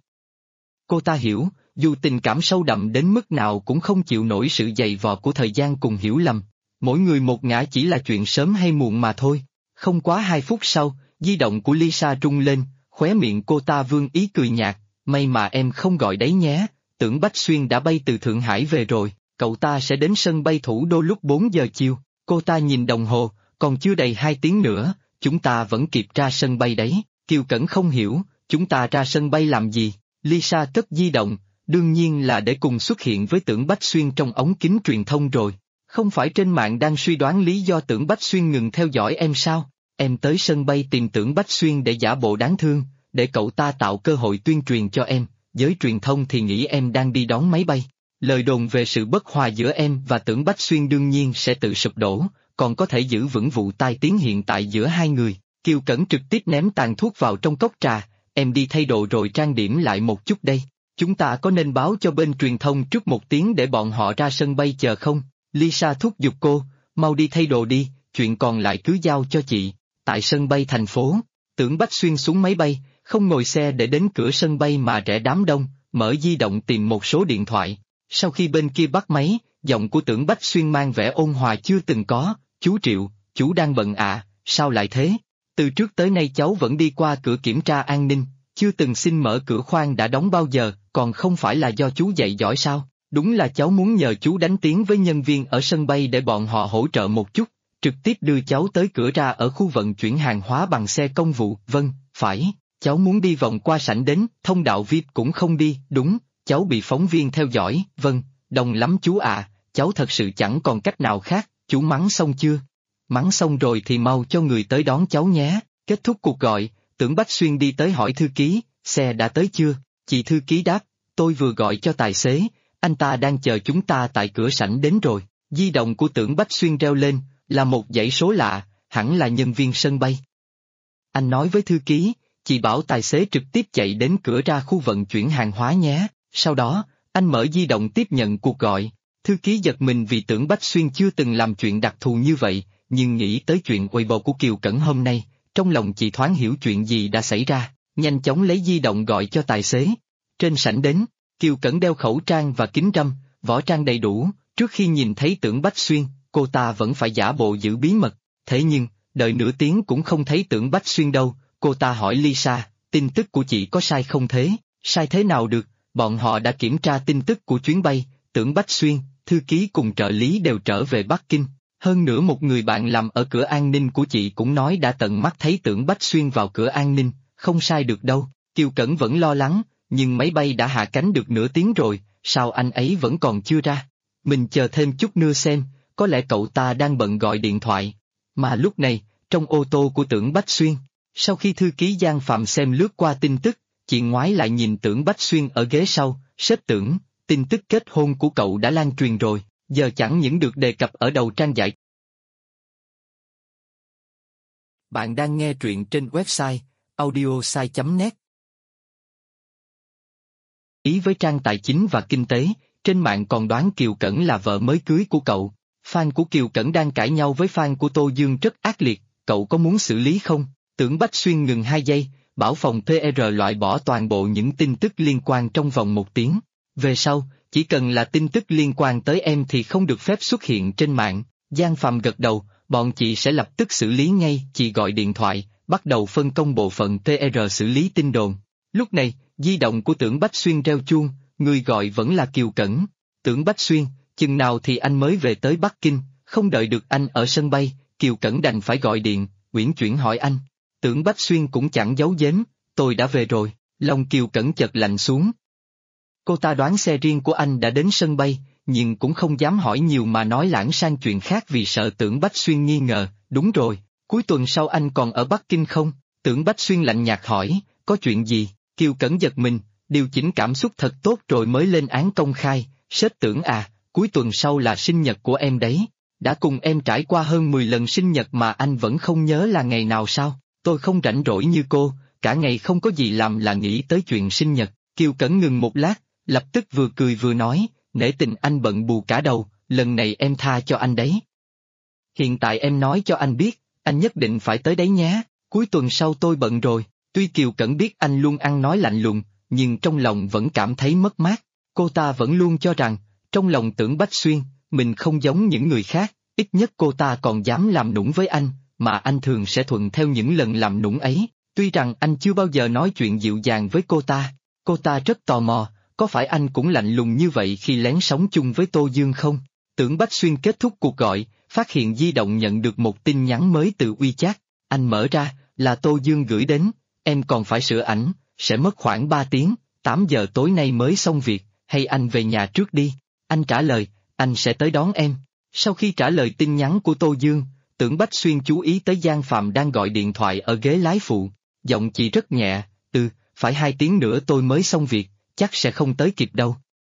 Cô ta hiểu, dù tình cảm sâu đậm đến mức nào cũng không chịu nổi sự dày vò của thời gian cùng hiểu lầm. Mỗi người một ngã chỉ là chuyện sớm hay muộn mà thôi. Không quá 2 phút sau, di động của Lisa rung lên, khóe miệng cô ta vương ý cười nhạt, may mà em không gọi đấy nhé, Tưởng Bách Xuyên đã bay từ Thượng Hải về rồi, cậu ta sẽ đến sân bay thủ đô lúc 4 giờ chiều. Cô ta nhìn đồng hồ, còn chưa đầy 2 tiếng nữa, chúng ta vẫn kịp ra sân bay đấy. Kiều Cẩn không hiểu, chúng ta ra sân bay làm gì? Lisa cất di động, đương nhiên là để cùng xuất hiện với Tưởng Bách Xuyên trong ống kính truyền thông rồi. Không phải trên mạng đang suy đoán lý do Tưởng Bách Xuyên ngừng theo dõi em sao? Em tới sân bay tìm Tưởng Bách Xuyên để giả bộ đáng thương, để cậu ta tạo cơ hội tuyên truyền cho em, giới truyền thông thì nghĩ em đang đi đón máy bay. Lời đồn về sự bất hòa giữa em và Tưởng Bách Xuyên đương nhiên sẽ tự sụp đổ, còn có thể giữ vững vụ tai tiếng hiện tại giữa hai người. Kiều Cẩn trực tiếp ném tàn thuốc vào trong cốc trà, em đi thay đồ rồi trang điểm lại một chút đây. Chúng ta có nên báo cho bên truyền thông trước 1 tiếng để bọn họ ra sân bay chờ không? Lisa thúc giục cô, mau đi thay đồ đi, chuyện còn lại cứ giao cho chị. Tại sân bay thành phố, Tưởng Bách Xuyên xuống máy bay, không ngồi xe để đến cửa sân bay mà rẽ đám đông, mở di động tìm một số điện thoại. Sau khi bên kia bắt máy, giọng của Tưởng Bách Xuyên mang vẻ ôn hòa chưa từng có, chú Triệu, chú đang bận à, sao lại thế? Từ trước tới nay cháu vẫn đi qua cửa kiểm tra an ninh, chưa từng xin mở cửa khoang đã đóng bao giờ, còn không phải là do chú dạy giỏi sao? Đúng là cháu muốn nhờ chú đánh tiếng với nhân viên ở sân bay để bọn họ hỗ trợ một chút, trực tiếp đưa cháu tới cửa ra ở khu vận chuyển hàng hóa bằng xe công vụ. Vâng, phải, cháu muốn đi vòng qua sảnh đến, thông đạo VIP cũng không đi. Đúng, cháu bị phóng viên theo dõi. Vâng, đồng lắm chú ạ, cháu thật sự chẳng còn cách nào khác. Chú mắng xong chưa? Mắng xong rồi thì mau cho người tới đón cháu nhé. Kết thúc cuộc gọi, Tưởng Bách Xuyên đi tới hỏi thư ký, xe đã tới chưa? Chị thư ký đáp, tôi vừa gọi cho tài xế, anh ta đang chờ chúng ta tại cửa sảnh đến rồi. Di động của Tưởng Bách Xuyên reo lên, là một dãy số lạ, hẳn là nhân viên sân bay. Anh nói với thư ký, chị bảo tài xế trực tiếp chạy đến cửa ra khu vận chuyển hàng hóa nhé. Sau đó, anh mở di động tiếp nhận cuộc gọi. Thư ký giật mình vì tưởng Bách Xuyên chưa từng làm chuyện đặc thù như vậy, nhưng nghĩ tới chuyện Weibo của Kiều Cẩn hôm nay, trong lòng chị thoáng hiểu chuyện gì đã xảy ra, nhanh chóng lấy di động gọi cho tài xế. Trên sảnh đến, Kiều Cẩn đeo khẩu trang và kính râm, võ trang đầy đủ, trước khi nhìn thấy tưởng Bách Xuyên, cô ta vẫn phải giả bộ giữ bí mật, thế nhưng, đợi nửa tiếng cũng không thấy tưởng Bách Xuyên đâu, cô ta hỏi Lisa, tin tức của chị có sai không thế? Sai thế nào được, bọn họ đã kiểm tra tin tức của chuyến bay, tưởng Bách Xuyên, thư ký cùng trợ lý đều trở về Bắc Kinh. Hơn nữa một người bạn làm ở cửa an ninh của chị cũng nói đã tận mắt thấy tưởng Bách Xuyên vào cửa an ninh, không sai được đâu. Kiều Cẩn vẫn lo lắng, nhưng máy bay đã hạ cánh được nửa tiếng rồi, sao anh ấy vẫn còn chưa ra? Mình chờ thêm chút nữa xem, có lẽ cậu ta đang bận gọi điện thoại. Mà lúc này, trong ô tô của tưởng Bách Xuyên, sau khi thư ký Giang Phạm xem lướt qua tin tức, chị ngoái lại nhìn tưởng Bách Xuyên ở ghế sau, sếp Tưởng, tin tức kết hôn của cậu đã lan truyền rồi, giờ chẳng những được đề cập ở đầu trang giải. Bạn đang nghe truyện trên website audiosai.net. Ý với trang tài chính và kinh tế, trên mạng còn đoán Kiều Cẩn là vợ mới cưới của cậu. Fan của Kiều Cẩn đang cãi nhau với fan của Tô Dương rất ác liệt, cậu có muốn xử lý không? Tưởng Bách Xuyên ngừng 2 giây, bảo phòng PR loại bỏ toàn bộ những tin tức liên quan trong vòng 1 tiếng. Về sau, chỉ cần là tin tức liên quan tới em thì không được phép xuất hiện trên mạng. Giang Phạm gật đầu, bọn chị sẽ lập tức xử lý ngay. Chị gọi điện thoại, bắt đầu phân công bộ phận PR xử lý tin đồn. Lúc này, di động của tưởng Bách Xuyên reo chuông, người gọi vẫn là Kiều Cẩn. Tưởng Bách Xuyên, chừng nào thì anh mới về tới Bắc Kinh, không đợi được anh ở sân bay, Kiều Cẩn đành phải gọi điện, uyển chuyển hỏi anh. Tưởng Bách Xuyên cũng chẳng giấu giếm, tôi đã về rồi, lòng Kiều Cẩn chợt lạnh xuống. Cô ta đoán xe riêng của anh đã đến sân bay, nhưng cũng không dám hỏi nhiều mà nói lảng sang chuyện khác vì sợ tưởng Bách Xuyên nghi ngờ. Đúng rồi, cuối tuần sau anh còn ở Bắc Kinh không? Tưởng Bách Xuyên lạnh nhạt hỏi, có chuyện gì? Kiều Cẩn giật mình, điều chỉnh cảm xúc thật tốt rồi mới lên án công khai, sếp Tưởng à, cuối tuần sau là sinh nhật của em đấy. Đã cùng em trải qua hơn 10 lần sinh nhật mà anh vẫn không nhớ là ngày nào sao? Tôi không rảnh rỗi như cô, cả ngày không có gì làm là nghĩ tới chuyện sinh nhật. Kiều Cẩn ngừng một lát, lập tức vừa cười vừa nói, nể tình anh bận bù cả đầu, lần này em tha cho anh đấy. Hiện tại em nói cho anh biết, anh nhất định phải tới đấy nhé, cuối tuần sau tôi bận rồi. Tuy Kiều Cẩn biết anh luôn ăn nói lạnh lùng, nhưng trong lòng vẫn cảm thấy mất mát. Cô ta vẫn luôn cho rằng, trong lòng tưởng Bách Xuyên, mình không giống những người khác, ít nhất cô ta còn dám làm nũng với anh, mà anh thường sẽ thuận theo những lần làm nũng ấy. Tuy rằng anh chưa bao giờ nói chuyện dịu dàng với cô ta rất tò mò, có phải anh cũng lạnh lùng như vậy khi lén sống chung với Tô Dương không? Tưởng Bách Xuyên kết thúc cuộc gọi, phát hiện di động nhận được một tin nhắn mới từ WeChat, anh mở ra, là Tô Dương gửi đến, em còn phải sửa ảnh, sẽ mất khoảng 3 tiếng, 8 giờ tối nay mới xong việc, hay anh về nhà trước đi. Anh trả lời, anh sẽ tới đón em. Sau khi trả lời tin nhắn của Tô Dương, tưởng Bách Xuyên chú ý tới Giang Phạm đang gọi điện thoại ở ghế lái phụ, giọng chị rất nhẹ, phải 2 tiếng nữa tôi mới xong việc, chắc sẽ không tới kịp đâu.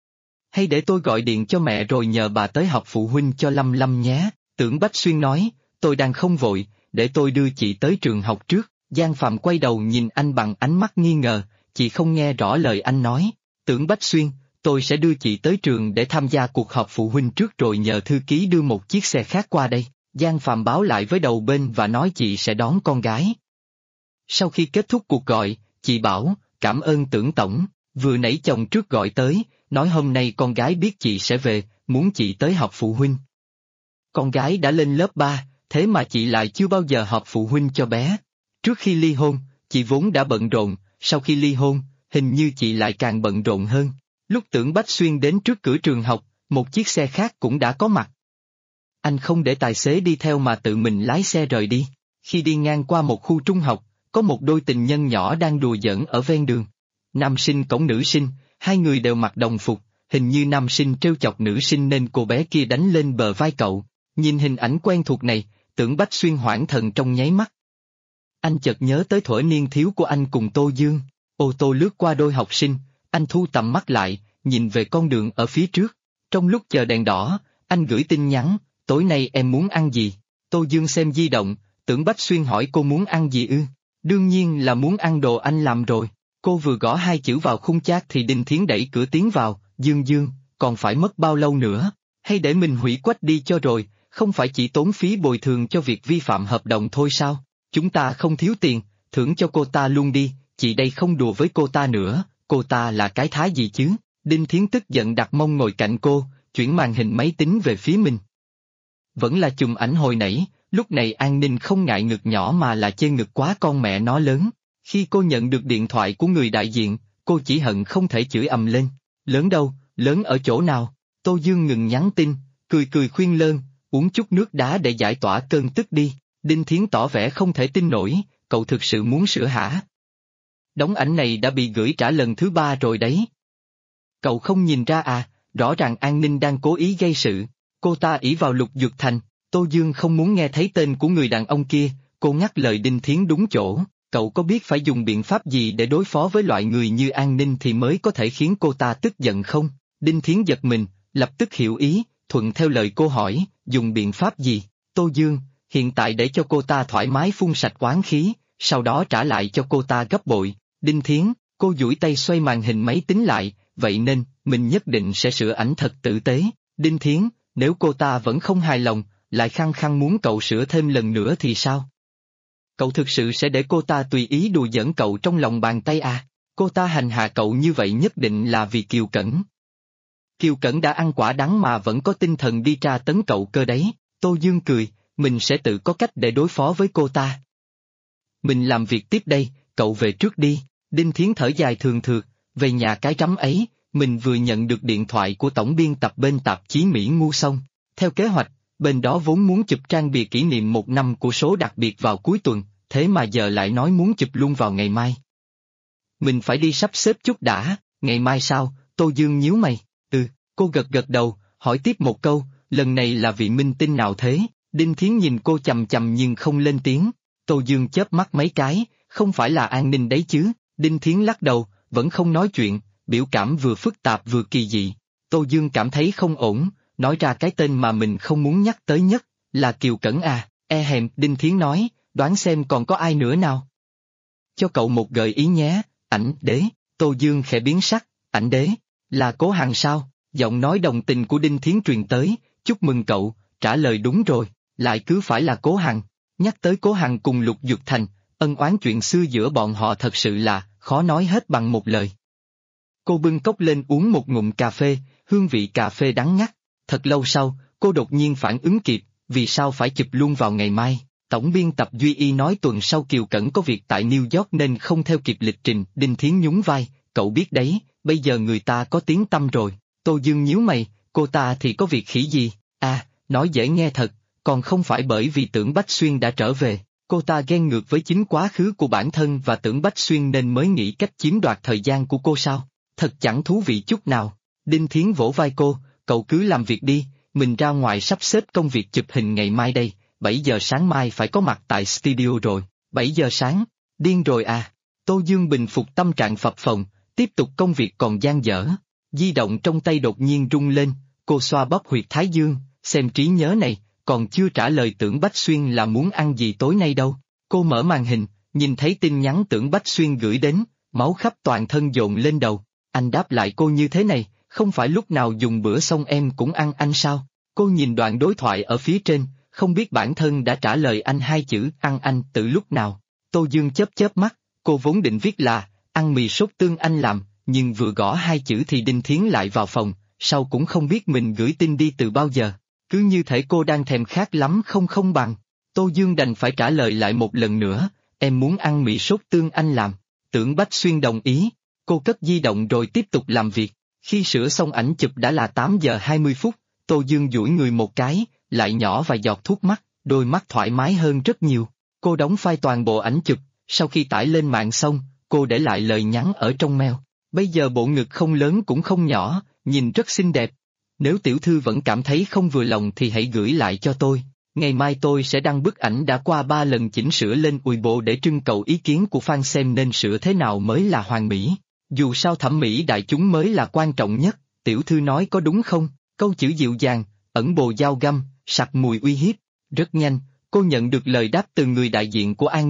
Hay để tôi gọi điện cho mẹ rồi nhờ bà tới họp phụ huynh cho Lâm Lâm nhé, tưởng Bách Xuyên nói, tôi đang không vội, để tôi đưa chị tới trường học trước. Giang Phạm quay đầu nhìn anh bằng ánh mắt nghi ngờ, chị không nghe rõ lời anh nói. Tưởng Bách Xuyên, tôi sẽ đưa chị tới trường để tham gia cuộc họp phụ huynh trước rồi nhờ thư ký đưa một chiếc xe khác qua đây. Giang Phạm báo lại với đầu bên và nói chị sẽ đón con gái. Sau khi kết thúc cuộc gọi, chị bảo, cảm ơn Tưởng Tổng, vừa nãy chồng trước gọi tới, nói hôm nay con gái biết chị sẽ về, muốn chị tới họp phụ huynh. Con gái đã lên lớp 3, thế mà chị lại chưa bao giờ họp phụ huynh cho bé. Trước khi ly hôn, chị vốn đã bận rộn, sau khi ly hôn, hình như chị lại càng bận rộn hơn. Lúc Tưởng Bách Xuyên đến trước cửa trường học, một chiếc xe khác cũng đã có mặt. Anh không để tài xế đi theo mà tự mình lái xe rời đi. Khi đi ngang qua một khu trung học, có một đôi tình nhân nhỏ đang đùa giỡn ở ven đường. Nam sinh cõng nữ sinh, hai người đều mặc đồng phục, hình như nam sinh trêu chọc nữ sinh nên cô bé kia đánh lên bờ vai cậu. Nhìn hình ảnh quen thuộc này, Tưởng Bách Xuyên hoảng thần trong nháy mắt. Anh chợt nhớ tới thuở niên thiếu của anh cùng Tô Dương, ô tô lướt qua đôi học sinh, anh thu tầm mắt lại, nhìn về con đường ở phía trước. Trong lúc chờ đèn đỏ, anh gửi tin nhắn, tối nay em muốn ăn gì? Tô Dương xem di động, Tưởng Bách Xuyên hỏi cô muốn ăn gì ư? Đương nhiên là muốn ăn đồ anh làm rồi. Cô vừa gõ hai chữ vào khung chat thì Đinh Thiến đẩy cửa tiến vào, Dương Dương, còn phải mất bao lâu nữa, hay để mình hủy quách đi cho rồi, không phải chỉ tốn phí bồi thường cho việc vi phạm hợp đồng thôi sao? Chúng ta không thiếu tiền, thưởng cho cô ta luôn đi, chị đây không đùa với cô ta nữa, cô ta là cái thá gì chứ? Đinh Thiến tức giận đặt mông ngồi cạnh cô, chuyển màn hình máy tính về phía mình. Vẫn là chùm ảnh hồi nãy, lúc này An Ninh không ngại ngực nhỏ mà là chê ngực quá con mẹ nó lớn. Khi cô nhận được điện thoại của người đại diện, cô chỉ hận không thể chửi ầm lên. Lớn đâu, lớn ở chỗ nào? Tô Dương ngừng nhắn tin, cười cười khuyên lơn, uống chút nước đá để giải tỏa cơn tức đi. Đinh Thiến tỏ vẻ không thể tin nổi, cậu thực sự muốn sửa hả? Đống ảnh này đã bị gửi trả lần thứ 3 rồi đấy. Cậu không nhìn ra à, rõ ràng An Ninh đang cố ý gây sự. Cô ta ỷ vào Lục Dược Thành, Tô Dương không muốn nghe thấy tên của người đàn ông kia, cô ngắt lời Đinh Thiến đúng chỗ. Cậu có biết phải dùng biện pháp gì để đối phó với loại người như An Ninh thì mới có thể khiến cô ta tức giận không? Đinh Thiến giật mình, lập tức hiểu ý, thuận theo lời cô hỏi, dùng biện pháp gì? Tô Dương, hiện tại để cho cô ta thoải mái phun sạch oán khí, sau đó trả lại cho cô ta gấp bội. Đinh Thiến, cô duỗi tay xoay màn hình máy tính lại, vậy nên, mình nhất định sẽ sửa ảnh thật tử tế. Đinh Thiến, nếu cô ta vẫn không hài lòng, lại khăng khăng muốn cậu sửa thêm lần nữa thì sao? Cậu thực sự sẽ để cô ta tùy ý đùa giỡn cậu trong lòng bàn tay à? Cô ta hành hạ cậu như vậy nhất định là vì Kiều Cẩn. Kiều Cẩn đã ăn quả đắng mà vẫn có tinh thần đi tra tấn cậu cơ đấy. Tô Dương cười, mình sẽ tự có cách để đối phó với cô ta. Mình làm việc tiếp đây, cậu về trước đi. Đinh Thiến thở dài thường thượt, về nhà cái rắm ấy, mình vừa nhận được điện thoại của tổng biên tập bên tạp chí Mỹ Ngu Song. Theo kế hoạch, bên đó vốn muốn chụp trang bìa kỷ niệm 1 năm của số đặc biệt vào cuối tuần, thế mà giờ lại nói muốn chụp luôn vào ngày mai. Mình phải đi sắp xếp chút đã, ngày mai sao? Tô Dương nhíu mày. Cô gật gật đầu, hỏi tiếp một câu, lần này là vị minh tinh nào thế? Đinh Thiến nhìn cô chằm chằm nhưng không lên tiếng. Tô Dương chớp mắt mấy cái, không phải là An Ninh đấy chứ? Đinh Thiến lắc đầu, vẫn không nói chuyện, biểu cảm vừa phức tạp vừa kỳ dị. Tô Dương cảm thấy không ổn, nói ra cái tên mà mình không muốn nhắc tới nhất, là Kiều Cẩn à, hèm, Đinh Thiến nói, đoán xem còn có ai nữa nào. Cho cậu một gợi ý nhé, ảnh đế. Tô Dương khẽ biến sắc, ảnh đế, là Cố Hằng sao? Giọng nói đồng tình của Đinh Thiến truyền tới, chúc mừng cậu, trả lời đúng rồi, lại cứ phải là Cố Hằng. Nhắc tới Cố Hằng cùng Lục Dược Thành, ân oán chuyện xưa giữa bọn họ thật sự là, khó nói hết bằng một lời. Cô bưng cốc lên uống một ngụm cà phê, hương vị cà phê đắng ngắt. Thật lâu sau, cô đột nhiên phản ứng kịp, vì sao phải chụp luôn vào ngày mai? Tổng biên tập Duy Y nói tuần sau Kiều Cẩn có việc tại New York nên không theo kịp lịch trình. Đinh Thiến nhún vai, cậu biết đấy, bây giờ người ta có tiếng tăm rồi. Tô Dương nhíu mày, cô ta thì có việc khỉ gì? À, nói dễ nghe thật, còn không phải bởi vì Tưởng Bách Xuyên đã trở về. Cô ta ghen ngược với chính quá khứ của bản thân và Tưởng Bách Xuyên nên mới nghĩ cách chiếm đoạt thời gian của cô sao? Thật chẳng thú vị chút nào. Đinh Thiến vỗ vai cô, cậu cứ làm việc đi, mình ra ngoài sắp xếp công việc chụp hình ngày mai đây, 7 giờ sáng mai phải có mặt tại studio rồi. 7 giờ sáng, điên rồi à? Tô Dương bình phục tâm trạng phập phồng, tiếp tục công việc còn dang dở. Di động trong tay đột nhiên rung lên, cô xoa bóp huyệt thái dương, xem trí nhớ này, còn chưa trả lời Tưởng Bách Xuyên là muốn ăn gì tối nay đâu. Cô mở màn hình, nhìn thấy tin nhắn Tưởng Bách Xuyên gửi đến, máu khắp toàn thân dồn lên đầu. Anh đáp lại cô như thế này, không phải lúc nào dùng bữa xong em cũng ăn anh sao? Cô nhìn đoạn đối thoại ở phía trên, không biết bản thân đã trả lời anh 2 chữ ăn anh từ lúc nào. Tô Dương chớp chớp mắt, cô vốn định viết là, ăn mì sốt tương anh làm, nhưng vừa gõ 2 chữ thì Đinh Thiến lại vào phòng, sau cũng không biết mình gửi tin đi từ bao giờ. Cứ như thể cô đang thèm khát lắm không bằng. Tô Dương đành phải trả lời lại một lần nữa, em muốn ăn mì sốt tương anh làm. Tưởng Bách Xuyên đồng ý, cô cất di động rồi tiếp tục làm việc. Khi sửa xong ảnh chụp đã là 8 giờ 20 phút, Tô Dương duỗi người một cái, lại nhỏ vài giọt thuốc mắt, đôi mắt thoải mái hơn rất nhiều. Cô đóng file toàn bộ ảnh chụp, sau khi tải lên mạng xong, cô để lại lời nhắn ở trong mail. Bây giờ bộ ngực không lớn cũng không nhỏ, nhìn rất xinh đẹp. Nếu tiểu thư vẫn cảm thấy không vừa lòng thì hãy gửi lại cho tôi. Ngày mai tôi sẽ đăng bức ảnh đã qua 3 lần chỉnh sửa lên Weibo để trưng cầu ý kiến của fan xem nên sửa thế nào mới là hoàn mỹ. Dù sao thẩm mỹ đại chúng mới là quan trọng nhất, tiểu thư nói có đúng không? Câu chữ dịu dàng, ẩn bồ dao găm, sặc mùi uy hiếp. Rất nhanh, cô nhận được lời đáp từ người đại diện của An Ninh,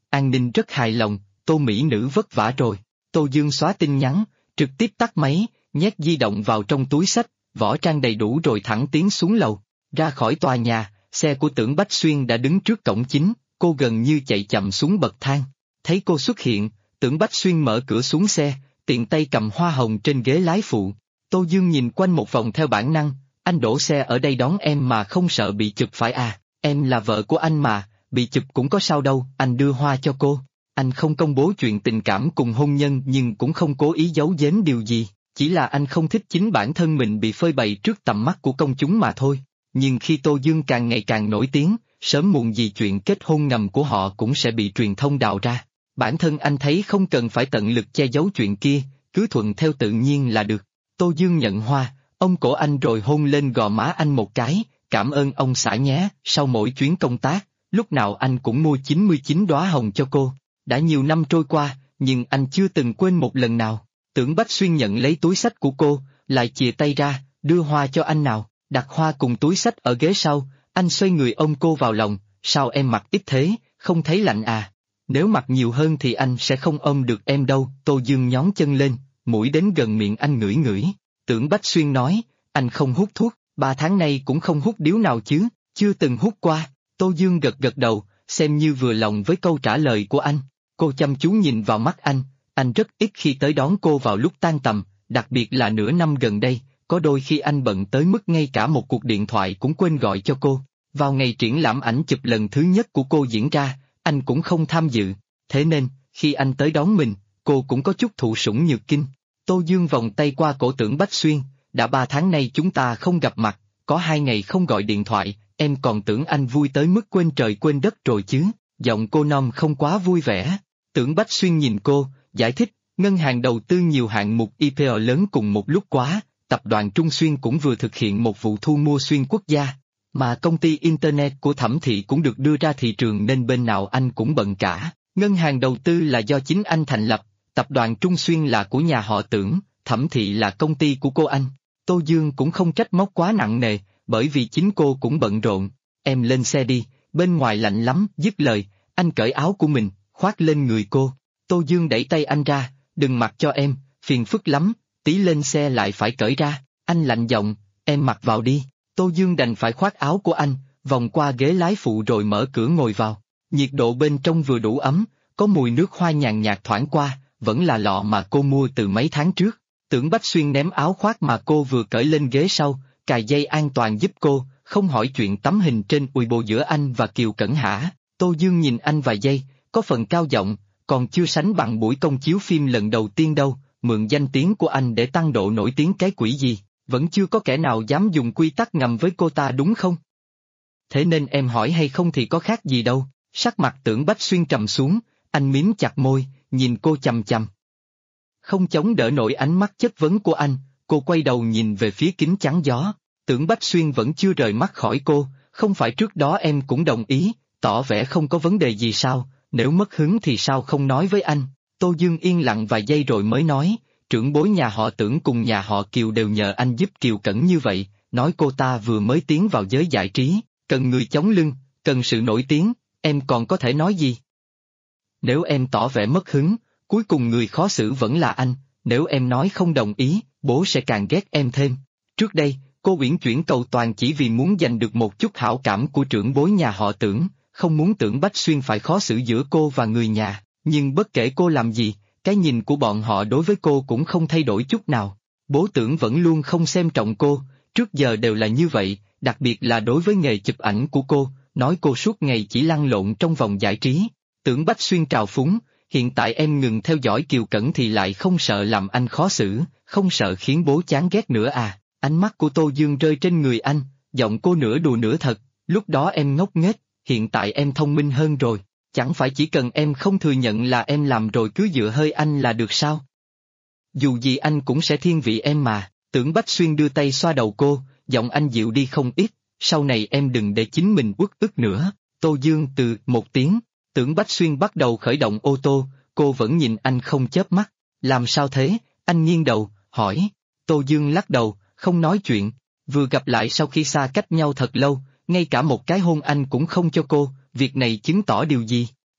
An ninh rất hài lòng, Tô mỹ nữ vất vả rồi. Tô Dương xóa tin nhắn, trực tiếp tắt máy, nhét di động vào trong túi xách, võ trang đầy đủ rồi thẳng tiến xuống lầu. Ra khỏi tòa nhà, xe của Tưởng Bách Xuyên đã đứng trước cổng chính, cô gần như chạy chậm xuống bậc thang. Thấy cô xuất hiện, Tưởng Bách Xuyên mở cửa xuống xe, tiện tay cầm hoa hồng trên ghế lái phụ. Tô Dương nhìn quanh một vòng theo bản năng, anh đổ xe ở đây đón em mà không sợ bị chụp phải à, em là vợ của anh mà, bị chụp cũng có sao đâu, anh đưa hoa cho cô. Anh không công bố chuyện tình cảm cùng hôn nhân nhưng cũng không cố ý giấu giếm điều gì, chỉ là anh không thích chính bản thân mình bị phơi bày trước tầm mắt của công chúng mà thôi. Nhưng khi Tô Dương càng ngày càng nổi tiếng, sớm muộn gì chuyện kết hôn ngầm của họ cũng sẽ bị truyền thông đào ra. Bản thân anh thấy không cần phải tận lực che giấu chuyện kia, cứ thuận theo tự nhiên là được. Tô Dương nhận hoa, ôm cổ anh rồi hôn lên gò má anh một cái, cảm ơn ông xã nhé, sau mỗi chuyến công tác, lúc nào anh cũng mua 99 đóa hồng cho cô. Đã nhiều năm trôi qua, nhưng anh chưa từng quên một lần nào. Tưởng Bách Xuyên nhận lấy túi xách của cô, lại chìa tay ra, đưa hoa cho anh nào, đặt hoa cùng túi xách ở ghế sau, anh xoay người ôm cô vào lòng, sao em mặc ít thế, không thấy lạnh à? Nếu mặc nhiều hơn thì anh sẽ không ôm được em đâu. Tô Dương nhón chân lên, mũi đến gần miệng anh ngửi ngửi. Tưởng Bách Xuyên nói, anh không hút thuốc, 3 tháng nay cũng không hút điếu nào chứ, chưa từng hút qua. Tô Dương gật gật đầu, xem như vừa lòng với câu trả lời của anh. Cô chăm chú nhìn vào mắt anh rất ít khi tới đón cô vào lúc tan tầm, đặc biệt là nửa năm gần đây, có đôi khi anh bận tới mức ngay cả một cuộc điện thoại cũng quên gọi cho cô. Vào ngày triển lãm ảnh chụp lần thứ nhất của cô diễn ra, anh cũng không tham dự, thế nên, khi anh tới đón mình, cô cũng có chút thụ sủng nhược kinh. Tô Dương vòng tay qua cổ Tưởng Bách Xuyên, đã 3 tháng nay chúng ta không gặp mặt, có 2 ngày không gọi điện thoại, em còn tưởng anh vui tới mức quên trời quên đất rồi chứ, giọng cô non không quá vui vẻ. Tưởng Bách Xuyên nhìn cô, giải thích, ngân hàng đầu tư nhiều hạng mục IPO lớn cùng một lúc quá, tập đoàn Trung Xuyên cũng vừa thực hiện một vụ thu mua xuyên quốc gia, mà công ty Internet của Thẩm Thị cũng được đưa ra thị trường nên bên nào anh cũng bận cả. Ngân hàng đầu tư là do chính anh thành lập, tập đoàn Trung Xuyên là của nhà họ Tưởng, Thẩm Thị là công ty của cô anh. Tô Dương cũng không trách móc quá nặng nề, bởi vì chính cô cũng bận rộn. Em lên xe đi, bên ngoài lạnh lắm, dứt lời, anh cởi áo của mình, khoác lên người cô. Tô Dương đẩy tay anh ra, đừng mặc cho em, phiền phức lắm, tí lên xe lại phải cởi ra. Anh lạnh giọng, em mặc vào đi. Tô Dương đành phải khoác áo của anh, vòng qua ghế lái phụ rồi mở cửa ngồi vào. Nhiệt độ bên trong vừa đủ ấm, có mùi nước hoa nhàn nhạt thoảng qua, vẫn là lọ mà cô mua từ mấy tháng trước. Tưởng Bách Xuyên ném áo khoác mà cô vừa cởi lên ghế sau, cài dây an toàn giúp cô, không hỏi chuyện tấm hình trên Weibo giữa anh và Kiều Cẩn Hả. Tô Dương nhìn anh vài giây, có phần cao giọng, còn chưa sánh bằng buổi công chiếu phim lần đầu tiên đâu, mượn danh tiếng của anh để tăng độ nổi tiếng cái quỷ gì, vẫn chưa có kẻ nào dám dùng quy tắc ngầm với cô ta đúng không? Thế nên em hỏi hay không thì có khác gì đâu. Sắc mặt Tưởng Bách Xuyên trầm xuống, anh mím chặt môi, nhìn cô chằm chằm. Không chống đỡ nổi ánh mắt chất vấn của anh, cô quay đầu nhìn về phía kính chắn gió. Tưởng Bách Xuyên vẫn chưa rời mắt khỏi cô, không phải trước đó em cũng đồng ý, tỏ vẻ không có vấn đề gì sao, nếu mất hứng thì sao không nói với anh. Tô Dương yên lặng vài giây rồi mới nói, trưởng bối nhà họ Tưởng cùng nhà họ Kiều đều nhờ anh giúp Kiều Cẩn như vậy, nói cô ta vừa mới tiến vào giới giải trí, cần người chống lưng, cần sự nổi tiếng, em còn có thể nói gì? Nếu em tỏ vẻ mất hứng, cuối cùng người khó xử vẫn là anh, nếu em nói không đồng ý, bố sẽ càng ghét em thêm. Trước đây, cô uyển chuyển cầu toàn chỉ vì muốn giành được một chút hảo cảm của trưởng bối nhà họ Tưởng, không muốn Tưởng Bách Xuyên phải khó xử giữa cô và người nhà, nhưng bất kể cô làm gì, cái nhìn của bọn họ đối với cô cũng không thay đổi chút nào. Bố Tưởng vẫn luôn không xem trọng cô, trước giờ đều là như vậy, đặc biệt là đối với nghề chụp ảnh của cô, nói cô suốt ngày chỉ lăn lộn trong vòng giải trí. Tưởng Bách Xuyên trào phúng, hiện tại em ngừng theo dõi Kiều Cẩn thì lại không sợ làm anh khó xử, không sợ khiến bố chán ghét nữa à? Ánh mắt của Tô Dương rơi trên người anh, giọng cô nửa đùa nửa thật, lúc đó em ngốc nghếch, hiện tại em thông minh hơn rồi, chẳng phải chỉ cần em không thừa nhận là em làm rồi cứ dựa hơi anh là được sao? Dù gì anh cũng sẽ thiên vị em mà. Tưởng Bách Xuyên đưa tay xoa đầu cô, giọng anh dịu đi không ít, sau này em đừng để chính mình uất ức nữa. Tô Dương từ một tiếng, Tưởng Bách Xuyên bắt đầu khởi động ô tô, cô vẫn nhìn anh không chớp mắt. Làm sao thế? Anh nghiêng đầu, hỏi. Tô Dương lắc đầu, không nói chuyện. Vừa gặp lại sau khi xa cách nhau thật lâu, ngay cả một cái hôn anh cũng không cho cô, việc này chứng tỏ điều gì?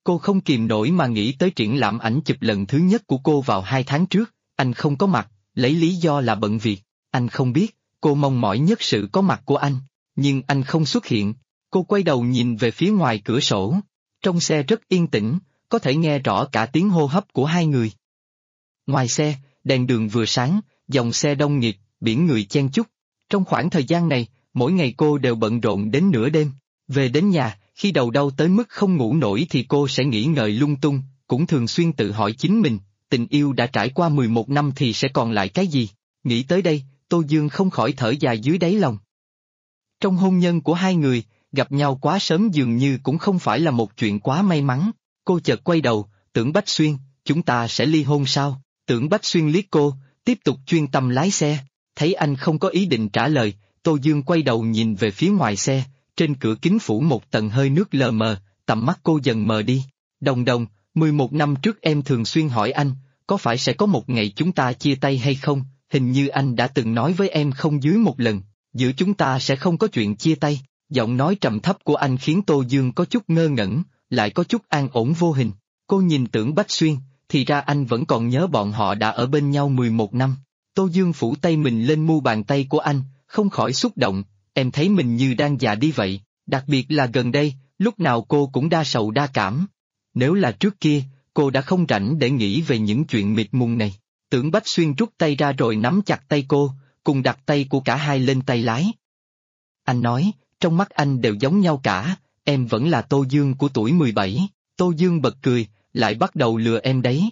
Cô không kìm nổi mà nghĩ tới triển lãm ảnh chụp lần thứ nhất của cô vào 2 tháng trước, anh không có mặt, lấy lý do là bận việc. Anh không biết, cô mong mỏi nhất sự có mặt của anh, nhưng anh không xuất hiện. Cô quay đầu nhìn về phía ngoài cửa sổ. Trong xe rất yên tĩnh, có thể nghe rõ cả tiếng hô hấp của hai người. Ngoài xe, đèn đường vừa sáng, dòng xe đông nghịt, biển người chen chúc. Trong khoảng thời gian này, mỗi ngày cô đều bận rộn đến nửa đêm. Về đến nhà, khi đầu đau tới mức không ngủ nổi thì cô sẽ nghĩ ngợi lung tung, cũng thường xuyên tự hỏi chính mình, tình yêu đã trải qua 11 năm thì sẽ còn lại cái gì? Nghĩ tới đây, Tô Dương không khỏi thở dài dưới đáy lòng. Trong hôn nhân của hai người, gặp nhau quá sớm dường như cũng không phải là một chuyện quá may mắn. Cô chợt quay đầu, Tưởng Bách Xuyên, chúng ta sẽ ly hôn sao? Tưởng Bách Xuyên liếc cô, tiếp tục chuyên tâm lái xe. Thấy anh không có ý định trả lời, Tô Dương quay đầu nhìn về phía ngoài xe, trên cửa kính phủ một tầng hơi nước lờ mờ, tầm mắt cô dần mờ đi. Đồng đồng, 11 năm trước em thường xuyên hỏi anh, có phải sẽ có một ngày chúng ta chia tay hay không? Hình như anh đã từng nói với em không dưới một lần, giữa chúng ta sẽ không có chuyện chia tay. Giọng nói trầm thấp của anh khiến Tô Dương có chút ngơ ngẩn, lại có chút an ổn vô hình. Cô nhìn Tưởng Bách Xuyên, thì ra anh vẫn còn nhớ bọn họ đã ở bên nhau 11 năm. Tô Dương phủ tay mình lên mu bàn tay của anh, không khỏi xúc động, em thấy mình như đang già đi vậy, đặc biệt là gần đây, lúc nào cô cũng đa sầu đa cảm. Nếu là trước kia, cô đã không rảnh để nghĩ về những chuyện mịt mùng này. Tưởng Bách Xuyên rút tay ra rồi nắm chặt tay cô, cùng đặt tay của cả hai lên tay lái. Anh nói, trong mắt anh đều giống nhau cả, em vẫn là Tô Dương của tuổi 17. Tô Dương bật cười, lại bắt đầu lừa em đấy.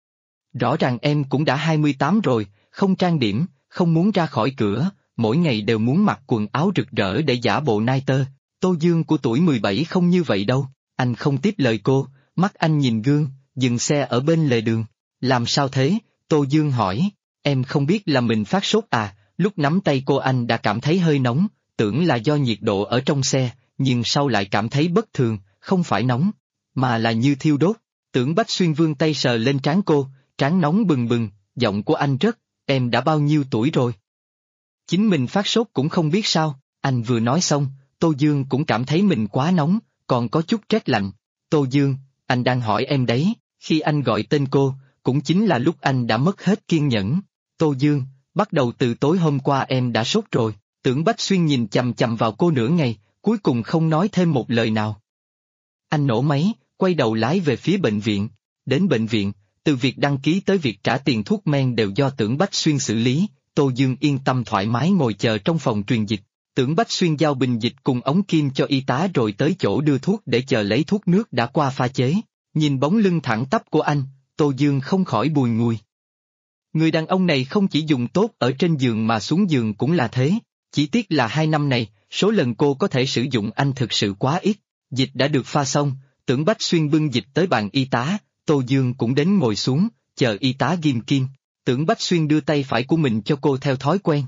Rõ ràng em cũng đã 28 rồi, không trang điểm, không muốn ra khỏi cửa, mỗi ngày đều muốn mặc quần áo rực rỡ để giả bộ nai tơ. Tô Dương của tuổi 17 không như vậy đâu. Anh không tiếp lời cô, mắt anh nhìn gương, dừng xe ở bên lề đường. Làm sao thế? Tô Dương hỏi, em không biết là mình phát sốt à? Lúc nắm tay cô anh đã cảm thấy hơi nóng, tưởng là do nhiệt độ ở trong xe, nhưng sau lại cảm thấy bất thường, không phải nóng, mà là như thiêu đốt. Tưởng Bách Xuyên vươn tay sờ lên trán cô, trán nóng bừng bừng, giọng của anh rất, em đã bao nhiêu tuổi rồi? Chính mình phát sốt cũng không biết sao. Anh vừa nói xong, Tô Dương cũng cảm thấy mình quá nóng, còn có chút rét lạnh. Tô Dương, anh đang hỏi em đấy. Khi anh gọi tên cô, cũng chính là lúc anh đã mất hết kiên nhẫn. Tô Dương, bắt đầu từ tối hôm qua em đã sốt rồi. Tưởng Bách Xuyên nhìn chằm chằm vào cô nửa ngày, cuối cùng không nói thêm một lời nào. Anh nổ máy, quay đầu lái về phía bệnh viện. Đến bệnh viện, từ việc đăng ký tới việc trả tiền thuốc men đều do Tưởng Bách Xuyên xử lý. Tô Dương yên tâm thoải mái ngồi chờ trong phòng truyền dịch. Tưởng Bách Xuyên giao bình dịch cùng ống kim cho y tá rồi tới chỗ đưa thuốc để chờ lấy thuốc nước đã qua pha chế. Nhìn bóng lưng thẳng tắp của anh, Tô Dương không khỏi bùi ngùi. Người đàn ông này không chỉ dùng tốt ở trên giường mà xuống giường cũng là thế. Chỉ tiếc là 2 năm này, số lần cô có thể sử dụng anh thực sự quá ít. Dịch đã được pha xong, Tưởng Bách Xuyên bưng dịch tới bàn y tá, Tô Dương cũng đến ngồi xuống, chờ y tá ghim kim. Tưởng Bách Xuyên đưa tay phải của mình cho cô theo thói quen.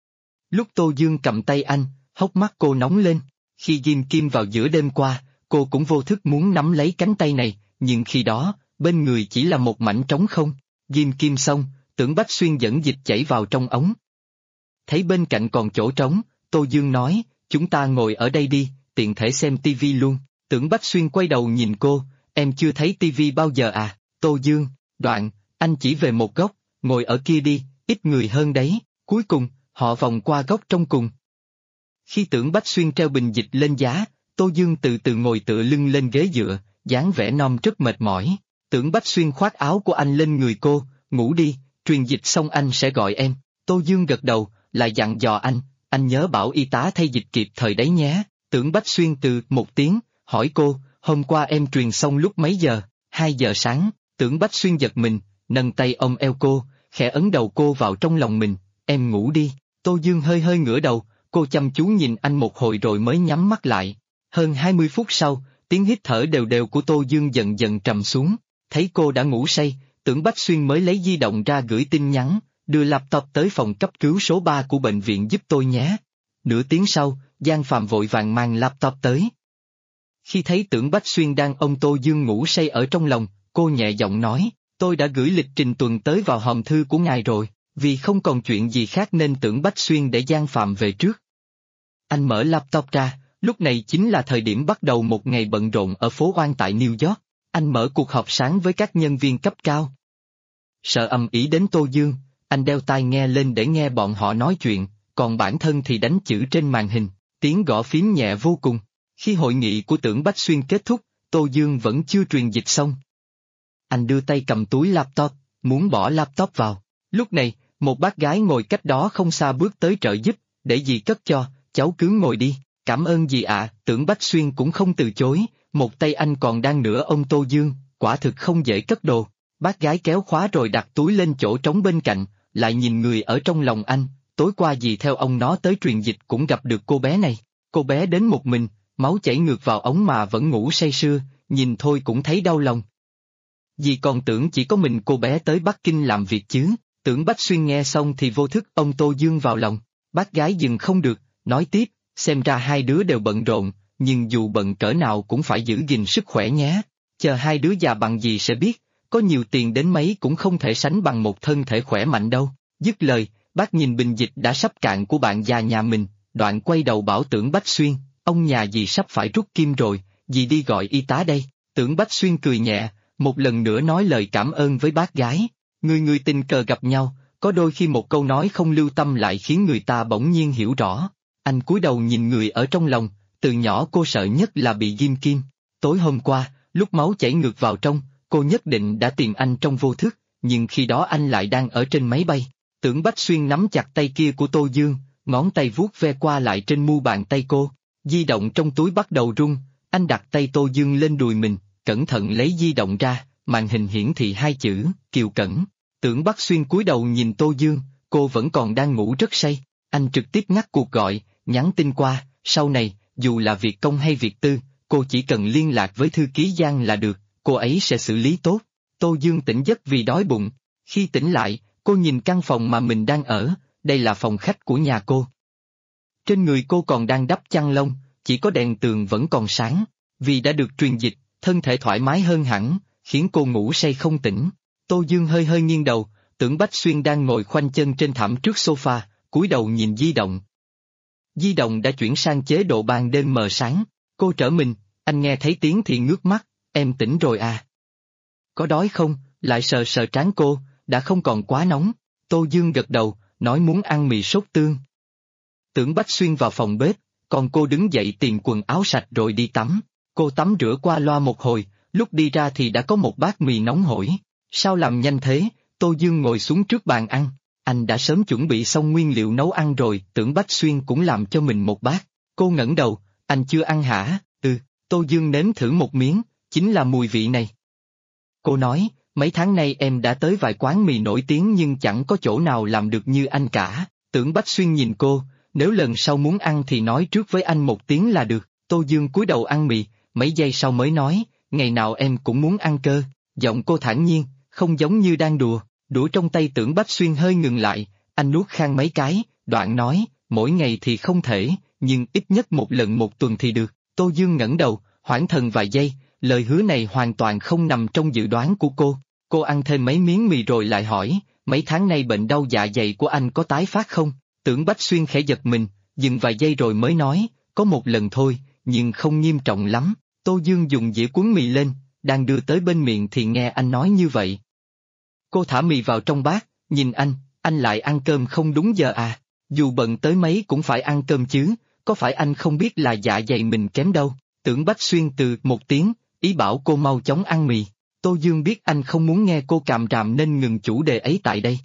Lúc Tô Dương cầm tay anh, hốc mắt cô nóng lên. Khi ghim kim vào giữa đêm qua, cô cũng vô thức muốn nắm lấy cánh tay này, nhưng khi đó, bên người chỉ là một mảnh trống không. Ghim kim xong, Tưởng Bách Xuyên dẫn dịch chảy vào trong ống. Thấy bên cạnh còn chỗ trống, Tô Dương nói, chúng ta ngồi ở đây đi, tiện thể xem tivi luôn. Tưởng Bách Xuyên quay đầu nhìn cô, em chưa thấy tivi bao giờ à? Tô Dương, đoạn, anh chỉ về một góc, ngồi ở kia đi, ít người hơn đấy. Cuối cùng, họ vòng qua góc trong cùng. Khi Tưởng Bách Xuyên treo bình dịch lên giá, Tô Dương từ từ ngồi tựa lưng lên ghế dựa, dáng vẻ non rất mệt mỏi. Tưởng Bách Xuyên khoác áo của anh lên người cô, ngủ đi, truyền dịch xong anh sẽ gọi em. Tô Dương gật đầu, lại dặn dò anh nhớ bảo y tá thay dịch kịp thời đấy nhé. Tưởng Bách Xuyên từ một tiếng, hỏi cô, hôm qua em truyền xong lúc mấy giờ? 2 giờ sáng. Tưởng Bách Xuyên giật mình, nâng tay ôm eo cô, khẽ ấn đầu cô vào trong lòng mình, em ngủ đi. Tô Dương hơi hơi ngửa đầu, cô chăm chú nhìn anh một hồi rồi mới nhắm mắt lại. Hơn 20 phút sau, tiếng hít thở đều đều của Tô Dương dần dần trầm xuống. Thấy cô đã ngủ say, Tưởng Bách Xuyên mới lấy di động ra gửi tin nhắn, đưa laptop tới phòng cấp cứu số 3 của bệnh viện giúp tôi nhé. Nửa tiếng sau, Giang Phạm vội vàng mang laptop tới. Khi thấy Tưởng Bách Xuyên đang ôm Tô Dương ngủ say ở trong lòng, cô nhẹ giọng nói, tôi đã gửi lịch trình tuần tới vào hòm thư của ngài rồi, vì không còn chuyện gì khác nên Tưởng Bách Xuyên để Giang Phạm về trước. Anh mở laptop ra, lúc này chính là thời điểm bắt đầu một ngày bận rộn ở phố Oan tại New York. Anh mở cuộc họp sáng với các nhân viên cấp cao. Sợ ầm ĩ đến Tô Dương, anh đeo tai nghe lên để nghe bọn họ nói chuyện, còn bản thân thì đánh chữ trên màn hình, tiếng gõ phím nhẹ vô cùng. Khi hội nghị của Tưởng Bách Xuyên kết thúc, Tô Dương vẫn chưa truyền dịch xong. Anh đưa tay cầm túi laptop, muốn bỏ laptop vào. Lúc này, một bác gái ngồi cách đó không xa bước tới trợ giúp, để dì cất cho, cháu cứ ngồi đi. Cảm ơn dì ạ. Tưởng Bách Xuyên cũng không từ chối, một tay anh còn đang nửa ôm Tô Dương, quả thực không dễ cất đồ. Bác gái kéo khóa rồi đặt túi lên chỗ trống bên cạnh, lại nhìn người ở trong lòng anh, tối qua dì theo ông nó tới truyền dịch cũng gặp được cô bé này. Cô bé đến một mình, máu chảy ngược vào ống mà vẫn ngủ say sưa, nhìn thôi cũng thấy đau lòng. Dì còn tưởng chỉ có mình cô bé tới Bắc Kinh làm việc chứ. Tưởng Bách Xuyên nghe xong thì vô thức ôm Tô Dương vào lòng. Bác gái dừng không được, nói tiếp, xem ra hai đứa đều bận rộn, nhưng dù bận cỡ nào cũng phải giữ gìn sức khỏe nhé. Chờ hai đứa già bằng gì sẽ biết, có nhiều tiền đến mấy cũng không thể sánh bằng một thân thể khỏe mạnh đâu. Dứt lời, bác nhìn bình dịch đã sắp cạn của bạn già nhà mình, đoạn quay đầu bảo Tưởng Bách Xuyên, ông nhà dì sắp phải rút kim rồi, dì đi gọi y tá đây. Tưởng Bách Xuyên cười nhẹ, một lần nữa nói lời cảm ơn với bác gái. Người tình cờ gặp nhau, có đôi khi một câu nói không lưu tâm lại khiến người ta bỗng nhiên hiểu rõ. Anh cúi đầu nhìn người ở trong lòng, từ nhỏ cô sợ nhất là bị ghim kim. Tối hôm qua, lúc máu chảy ngược vào trong, cô nhất định đã tìm anh trong vô thức, nhưng khi đó anh lại đang ở trên máy bay. Tưởng Bách Xuyên nắm chặt tay kia của Tô Dương, ngón tay vuốt ve qua lại trên mu bàn tay cô. Di động trong túi bắt đầu rung, anh đặt tay Tô Dương lên đùi mình, cẩn thận lấy di động ra, màn hình hiển thị hai chữ, Kiều Cẩn. Tưởng Bách Xuyên cúi đầu nhìn Tô Dương, cô vẫn còn đang ngủ rất say. Anh trực tiếp ngắt cuộc gọi, nhắn tin qua, sau này, dù là việc công hay việc tư, cô chỉ cần liên lạc với thư ký Giang là được, cô ấy sẽ xử lý tốt. Tô Dương tỉnh giấc vì đói bụng. Khi tỉnh lại, cô nhìn căn phòng mà mình đang ở, đây là phòng khách của nhà cô. Trên người cô còn đang đắp chăn lông, chỉ có đèn tường vẫn còn sáng. Vì đã được truyền dịch, thân thể thoải mái hơn hẳn, khiến cô ngủ say không tỉnh. Tô Dương hơi hơi nghiêng đầu, Tưởng Bách Xuyên đang ngồi khoanh chân trên thảm trước sofa, cúi đầu nhìn di động. Di động đã chuyển sang chế độ ban đêm mờ sáng. Cô trở mình, anh nghe thấy tiếng thì ngước mắt, em tỉnh rồi à? Có đói không? Lại sờ sờ trán cô, đã không còn quá nóng. Tô Dương gật đầu, nói muốn ăn mì sốt tương. Tưởng Bách Xuyên vào phòng bếp, còn cô đứng dậy tìm quần áo sạch rồi đi tắm. Cô tắm rửa qua loa một hồi, lúc đi ra thì đã có một bát mì nóng hổi. Sao làm nhanh thế? Tô Dương ngồi xuống trước bàn ăn. Anh đã sớm chuẩn bị xong nguyên liệu nấu ăn rồi. Tưởng Bách Xuyên cũng làm cho mình một bát. Cô ngẩng đầu, anh chưa ăn hả? Tô Dương nếm thử một miếng, chính là mùi vị này. Cô nói, mấy tháng nay em đã tới vài quán mì nổi tiếng nhưng chẳng có chỗ nào làm được như anh cả. Tưởng Bách Xuyên nhìn cô, nếu lần sau muốn ăn thì nói trước với anh một tiếng là được. Tô Dương cúi đầu ăn mì, mấy giây sau mới nói, ngày nào em cũng muốn ăn cơ. Giọng cô thản nhiên, không giống như đang đùa. Đũa trong tay Tưởng Bách Xuyên hơi ngừng lại, anh nuốt khan mấy cái, đoạn nói, mỗi ngày thì không thể, nhưng ít nhất một lần một tuần thì được. Tô Dương ngẩng đầu, hoảng thần vài giây, lời hứa này hoàn toàn không nằm trong dự đoán của cô. Cô ăn thêm mấy miếng mì rồi lại hỏi, mấy tháng nay bệnh đau dạ dày của anh có tái phát không? Tưởng Bách Xuyên khẽ giật mình, dừng vài giây rồi mới nói, có một lần thôi, nhưng không nghiêm trọng lắm. Tô Dương dùng dĩa cuốn mì lên, đang đưa tới bên miệng thì nghe anh nói như vậy. Cô thả mì vào trong bát, nhìn anh lại ăn cơm không đúng giờ à? Dù bận tới mấy cũng phải ăn cơm chứ, có phải anh không biết là dạ dày mình kém đâu? Tưởng Bách Xuyên từ một tiếng, ý bảo cô mau chóng ăn mì. Tô Dương biết anh không muốn nghe cô càm ràm nên ngừng chủ đề ấy tại đây.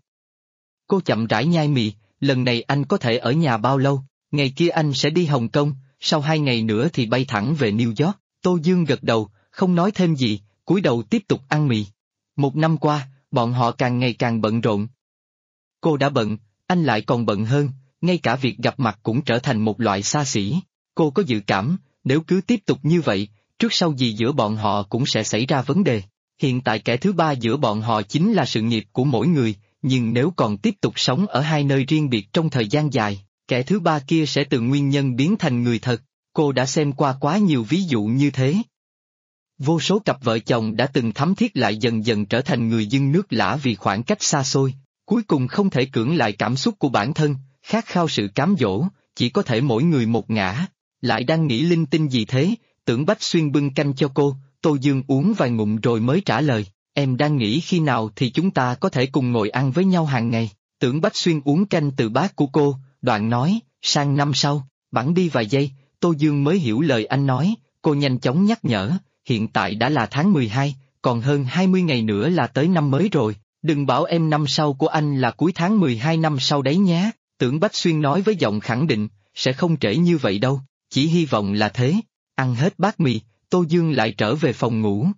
Cô chậm rãi nhai mì, lần này anh có thể ở nhà bao lâu? Ngày kia anh sẽ đi Hồng Kông, sau 2 ngày nữa thì bay thẳng về New York. Tô Dương gật đầu, không nói thêm gì, cúi đầu tiếp tục ăn mì. 1 năm qua, bọn họ càng ngày càng bận rộn. Cô đã bận, anh lại còn bận hơn, ngay cả việc gặp mặt cũng trở thành một loại xa xỉ. Cô có dự cảm, nếu cứ tiếp tục như vậy, trước sau gì giữa bọn họ cũng sẽ xảy ra vấn đề. Hiện tại kẻ thứ ba giữa bọn họ chính là sự nghiệp của mỗi người, nhưng nếu còn tiếp tục sống ở hai nơi riêng biệt trong thời gian dài, kẻ thứ ba kia sẽ từ nguyên nhân biến thành người thật. Cô đã xem qua quá nhiều ví dụ như thế. Vô số cặp vợ chồng đã từng thắm thiết lại dần dần trở thành người dưng nước lã vì khoảng cách xa xôi, cuối cùng không thể cưỡng lại cảm xúc của bản thân, khát khao sự cám dỗ, chỉ có thể mỗi người một ngã. Lại đang nghĩ linh tinh gì thế? Tưởng Bách Xuyên bưng canh cho cô, Tô Dương uống vài ngụm rồi mới trả lời, em đang nghĩ khi nào thì chúng ta có thể cùng ngồi ăn với nhau hàng ngày. Tưởng Bách Xuyên uống canh từ bát của cô, đoạn nói, sang năm sau. Bẵng đi vài giây, Tô Dương mới hiểu lời anh nói, cô nhanh chóng nhắc nhở, hiện tại đã là tháng 12, còn hơn 20 ngày nữa là tới năm mới rồi, đừng bảo em năm sau của anh là cuối tháng 12 năm sau đấy nhé. Tưởng Bách Xuyên nói với giọng khẳng định, sẽ không trễ như vậy đâu, chỉ hy vọng là thế. Ăn hết bát mì, Tô Dương lại trở về phòng ngủ.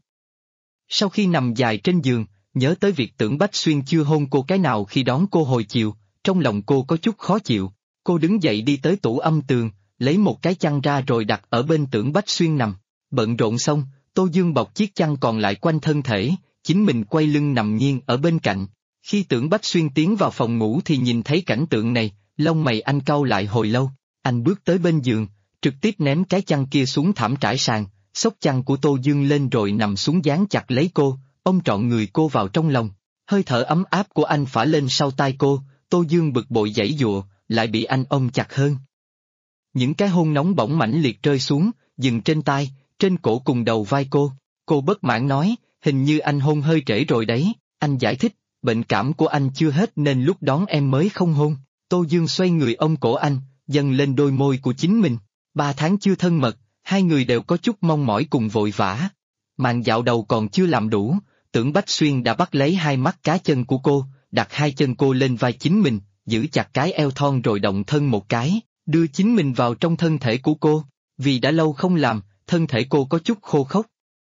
Sau khi nằm dài trên giường, nhớ tới việc Tưởng Bách Xuyên chưa hôn cô cái nào khi đón cô hồi chiều, trong lòng cô có chút khó chịu. Cô đứng dậy đi tới tủ âm tường, lấy một cái chăn ra rồi đặt ở bên Tưởng Bách Xuyên nằm. Bận rộn xong, Tô Dương bọc chiếc chăn còn lại quanh thân thể, chính mình quay lưng nằm nghiêng ở bên cạnh. Khi Tưởng Bách Xuyên tiến vào phòng ngủ thì nhìn thấy cảnh tượng này, lông mày anh cau lại hồi lâu. Anh bước tới bên giường, trực tiếp ném cái chăn kia xuống thảm trải sàn, xốc chăn của Tô Dương lên rồi nằm xuống dán chặt lấy cô, ôm trọn người cô vào trong lòng. Hơi thở ấm áp của anh phả lên sau tai cô, Tô Dương bực bội giãy giụa, lại bị anh ôm chặt hơn. Những cái hôn nóng bỏng mãnh liệt rơi xuống, dừng trên tai, trên cổ cùng đầu vai cô. Cô bất mãn nói, hình như anh hôn hơi trễ rồi đấy. Anh giải thích, bệnh cảm của anh chưa hết nên lúc đón em mới không hôn. Tô Dương xoay người ôm cổ anh, dâng lên đôi môi của chính mình. 3 tháng chưa thân mật, hai người đều có chút mong mỏi cùng vội vã. Màn dạo đầu còn chưa làm đủ, Tưởng Bách Xuyên đã bắt lấy hai mắt cá chân của cô, đặt hai chân cô lên vai chính mình, giữ chặt cái eo thon rồi động thân một cái, đưa chính mình vào trong thân thể của cô. Vì đã lâu không làm, thân thể cô có chút khô khốc.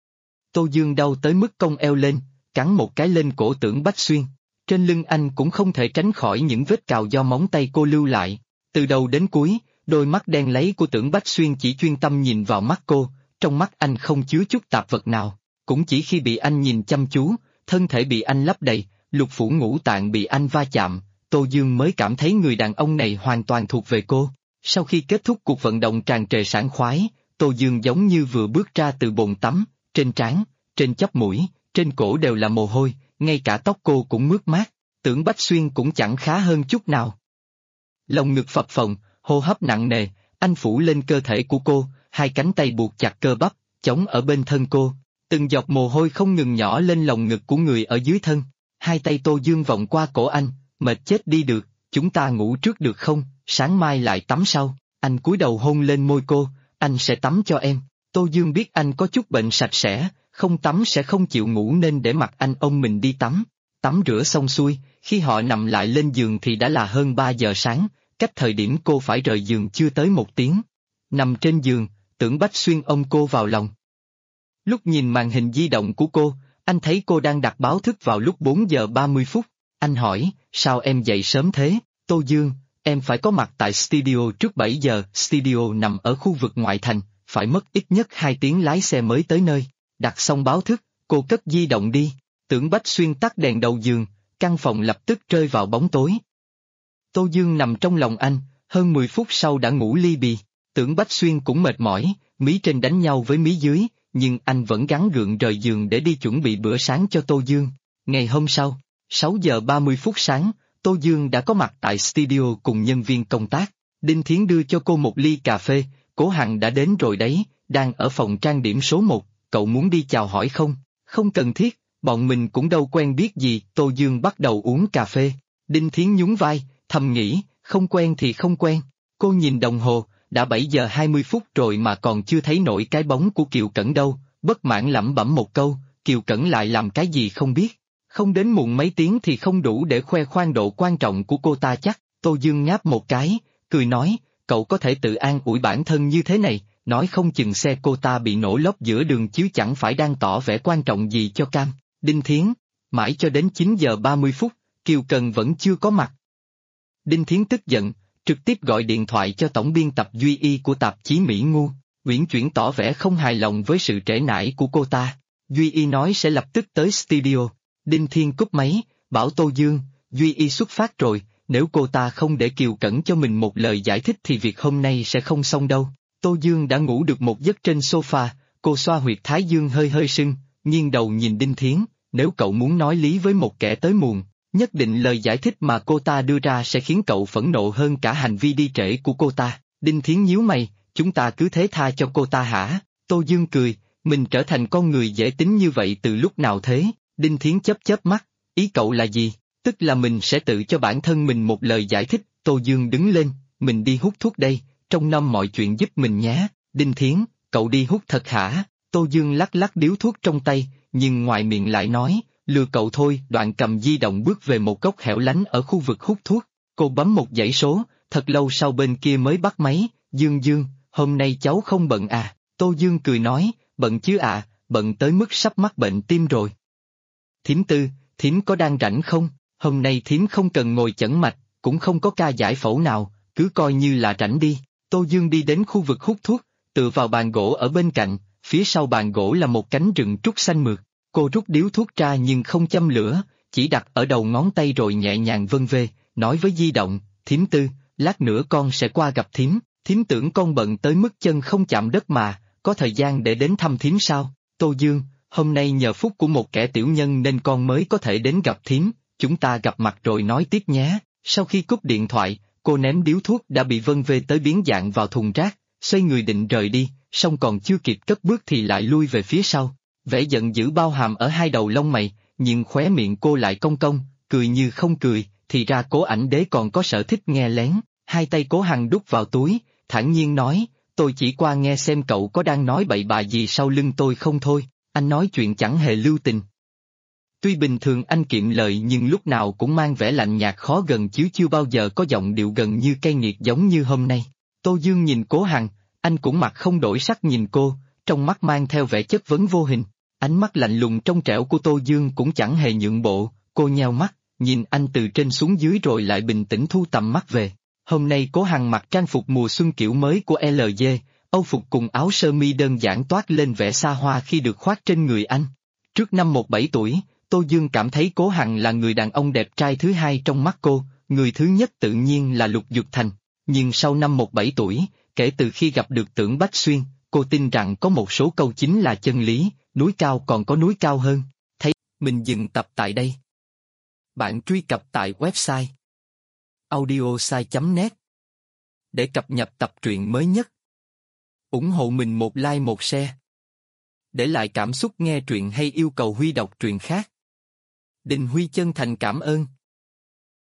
Tô Dương đau tới mức cong eo lên, cắn một cái lên cổ Tưởng Bách Xuyên. Trên lưng anh cũng không thể tránh khỏi những vết cào do móng tay cô lưu lại. Từ đầu đến cuối, đôi mắt đen láy của Tưởng Bách Xuyên chỉ chuyên tâm nhìn vào mắt cô, trong mắt anh không chứa chút tạp vật nào. Cũng chỉ khi bị anh nhìn chăm chú, thân thể bị anh lấp đầy, lục phủ ngũ tạng bị anh va chạm, Tô Dương mới cảm thấy người đàn ông này hoàn toàn thuộc về cô. Sau khi kết thúc cuộc vận động tràn trề sảng khoái, Tô Dương giống như vừa bước ra từ bồn tắm, trên trán, trên chóp mũi, trên cổ đều là mồ hôi, ngay cả tóc cô cũng mướt mát. Tưởng Bách Xuyên cũng chẳng khá hơn chút nào. Lồng ngực phập phồng, hô hấp nặng nề, anh phủ lên cơ thể của cô, hai cánh tay buộc chặt cơ bắp, chống ở bên thân cô. Từng giọt mồ hôi không ngừng nhỏ lên lồng ngực của người ở dưới thân. Hai tay Tô Dương vòng qua cổ anh, mệt chết đi được, chúng ta ngủ trước được không, sáng mai lại tắm sau. Anh cúi đầu hôn lên môi cô, anh sẽ tắm cho em. Tô Dương biết anh có chút bệnh sạch sẽ, không tắm sẽ không chịu ngủ nên để mặc anh ôm mình đi tắm. Tắm rửa xong xuôi, khi họ nằm lại lên giường thì đã là hơn 3 giờ sáng, cách thời điểm cô phải rời giường chưa tới 1 tiếng. Nằm trên giường, Tưởng Bách Xuyên ôm cô vào lòng. Lúc nhìn màn hình di động của cô, anh thấy cô đang đặt báo thức vào lúc 4 giờ 30 phút. Anh hỏi, sao em dậy sớm thế? Tô Dương, em phải có mặt tại studio trước 7 giờ, studio nằm ở khu vực ngoại thành, phải mất ít nhất 2 tiếng lái xe mới tới nơi. Đặt xong báo thức, cô cất di động đi. Tưởng Bách Xuyên tắt đèn đầu giường, căn phòng lập tức rơi vào bóng tối. Tô Dương nằm trong lòng anh, hơn 10 phút sau đã ngủ li bì. Tưởng Bách Xuyên cũng mệt mỏi, mí trên đánh nhau với mí dưới, nhưng anh vẫn gắng gượng rời giường để đi chuẩn bị bữa sáng cho Tô Dương. Ngày hôm sau, 6 giờ 30 phút sáng, Tô Dương đã có mặt tại studio cùng nhân viên công tác. Đinh Thiến đưa cho cô một ly cà phê, Cố Hằng đã đến rồi đấy, đang ở phòng trang điểm số 1, cậu muốn đi chào hỏi không? Không cần thiết, bọn mình cũng đâu quen biết gì. Tô Dương bắt đầu uống cà phê. Đinh Thiến nhún vai, thầm nghĩ, không quen thì không quen. Cô nhìn đồng hồ, đã 7 giờ 20 phút rồi mà còn chưa thấy nổi cái bóng của Kiều Cẩn đâu, bất mãn lẩm bẩm một câu, Kiều Cẩn lại làm cái gì không biết. Không đến muộn mấy tiếng thì không đủ để khoe khoang độ quan trọng của cô ta chắc. Tô Dương ngáp một cái, cười nói, cậu có thể tự an ủi bản thân như thế này, nói không chừng xe cô ta bị nổ lốp giữa đường chứ chẳng phải đang tỏ vẻ quan trọng gì cho cam. Đinh Thiến, mãi cho đến 9 giờ 30 phút, Kiều Cần vẫn chưa có mặt. Đinh Thiến tức giận, trực tiếp gọi điện thoại cho tổng biên tập Duy Y của tạp chí Mỹ Ngu, uyển chuyển tỏ vẻ không hài lòng với sự trễ nải của cô ta. Duy Y nói sẽ lập tức tới studio. Đinh Thiến cúp máy, bảo Tô Dương, Duy Y xuất phát rồi, nếu cô ta không để Kiều Cẩn cho mình một lời giải thích thì việc hôm nay sẽ không xong đâu. Tô Dương đã ngủ được một giấc trên sofa, cô xoa huyệt thái dương hơi hơi sưng, nghiêng đầu nhìn Đinh Thiến, nếu cậu muốn nói lý với một kẻ tới muộn, nhất định lời giải thích mà cô ta đưa ra sẽ khiến cậu phẫn nộ hơn cả hành vi đi trễ của cô ta. Đinh Thiến nhíu mày, chúng ta cứ thế tha cho cô ta hả? Tô Dương cười, Mình trở thành con người dễ tính như vậy từ lúc nào thế? Đinh Thiến chớp chớp mắt, ý cậu là gì? Tức là mình sẽ tự cho bản thân mình một lời giải thích. Tô Dương đứng lên, mình đi hút thuốc đây, trông nom mọi chuyện giúp mình nhé. Đinh Thiến, cậu đi hút thật hả? Tô Dương lắc lắc điếu thuốc trong tay, nhưng ngoài miệng lại nói, lừa cậu thôi. Đoạn cầm di động bước về một góc hẻo lánh ở khu vực hút thuốc. Cô bấm một dãy số, thật lâu sau bên kia mới bắt máy. Dương Dương, hôm nay cháu không bận à? Tô Dương cười nói, bận chứ ạ, bận tới mức sắp mắc bệnh tim rồi. Thím Tư, thím có đang rảnh không? Hôm nay thím không cần ngồi chẩn mạch, cũng không có ca giải phẫu nào, cứ coi như là rảnh đi. Tô Dương đi đến khu vực hút thuốc, tựa vào bàn gỗ ở bên cạnh, phía sau bàn gỗ là một cánh rừng trúc xanh mượt. Cô rút điếu thuốc ra nhưng không châm lửa, chỉ đặt ở đầu ngón tay rồi nhẹ nhàng vân vê, nói với di động, thím Tư, lát nữa con sẽ qua gặp thím, thím tưởng con bận tới mức chân không chạm đất mà, có thời gian để đến thăm thím sao? Tô Dương, hôm nay nhờ phúc của một kẻ tiểu nhân nên con mới có thể đến gặp thím, chúng ta gặp mặt rồi nói tiếp nhé. Sau khi cúp điện thoại, cô ném điếu thuốc đã bị vân vê tới biến dạng vào thùng rác, xoay người định rời đi, song còn chưa kịp cất bước thì lại lui về phía sau. Vẻ giận dữ bao hàm ở hai đầu lông mày, nhưng khóe miệng cô lại cong cong, cười như không cười, thì ra Cố Ảnh Đế còn có sở thích nghe lén. Hai tay Cố Hằng đút vào túi, thản nhiên nói, tôi chỉ qua nghe xem cậu có đang nói bậy bạ gì sau lưng tôi không thôi, anh nói chuyện chẳng hề lưu tình. Tuy bình thường anh kiệm lời nhưng lúc nào cũng mang vẻ lạnh nhạt khó gần chứ chưa bao giờ có giọng điệu gần như cay nghiệt giống như hôm nay. Tô Dương nhìn Cố Hằng, anh cũng mặt không đổi sắc nhìn cô, trong mắt mang theo vẻ chất vấn vô hình. Ánh mắt lạnh lùng trong trẻo của Tô Dương cũng chẳng hề nhượng bộ, cô nheo mắt, nhìn anh từ trên xuống dưới rồi lại bình tĩnh thu tầm mắt về. Hôm nay Cố Hằng mặc trang phục mùa xuân kiểu mới của LG, âu phục cùng áo sơ mi đơn giản toát lên vẻ xa hoa khi được khoác trên người anh. Trước năm 17 tuổi, Tô Dương cảm thấy Cố Hằng là người đàn ông đẹp trai thứ hai trong mắt cô, người thứ nhất tự nhiên là Lục Dực Thành. Nhưng sau năm 17 tuổi, kể từ khi gặp được Tưởng Bách Xuyên, cô tin rằng có một số câu chính là chân lý, núi cao còn có núi cao hơn. Thấy mình dừng tập tại đây. Bạn truy cập tại website audiosai.net để cập nhật tập truyện mới nhất. Ủng hộ mình một like một share. Để lại cảm xúc nghe truyện hay yêu cầu Huy đọc truyện khác. Đình Huy chân thành cảm ơn.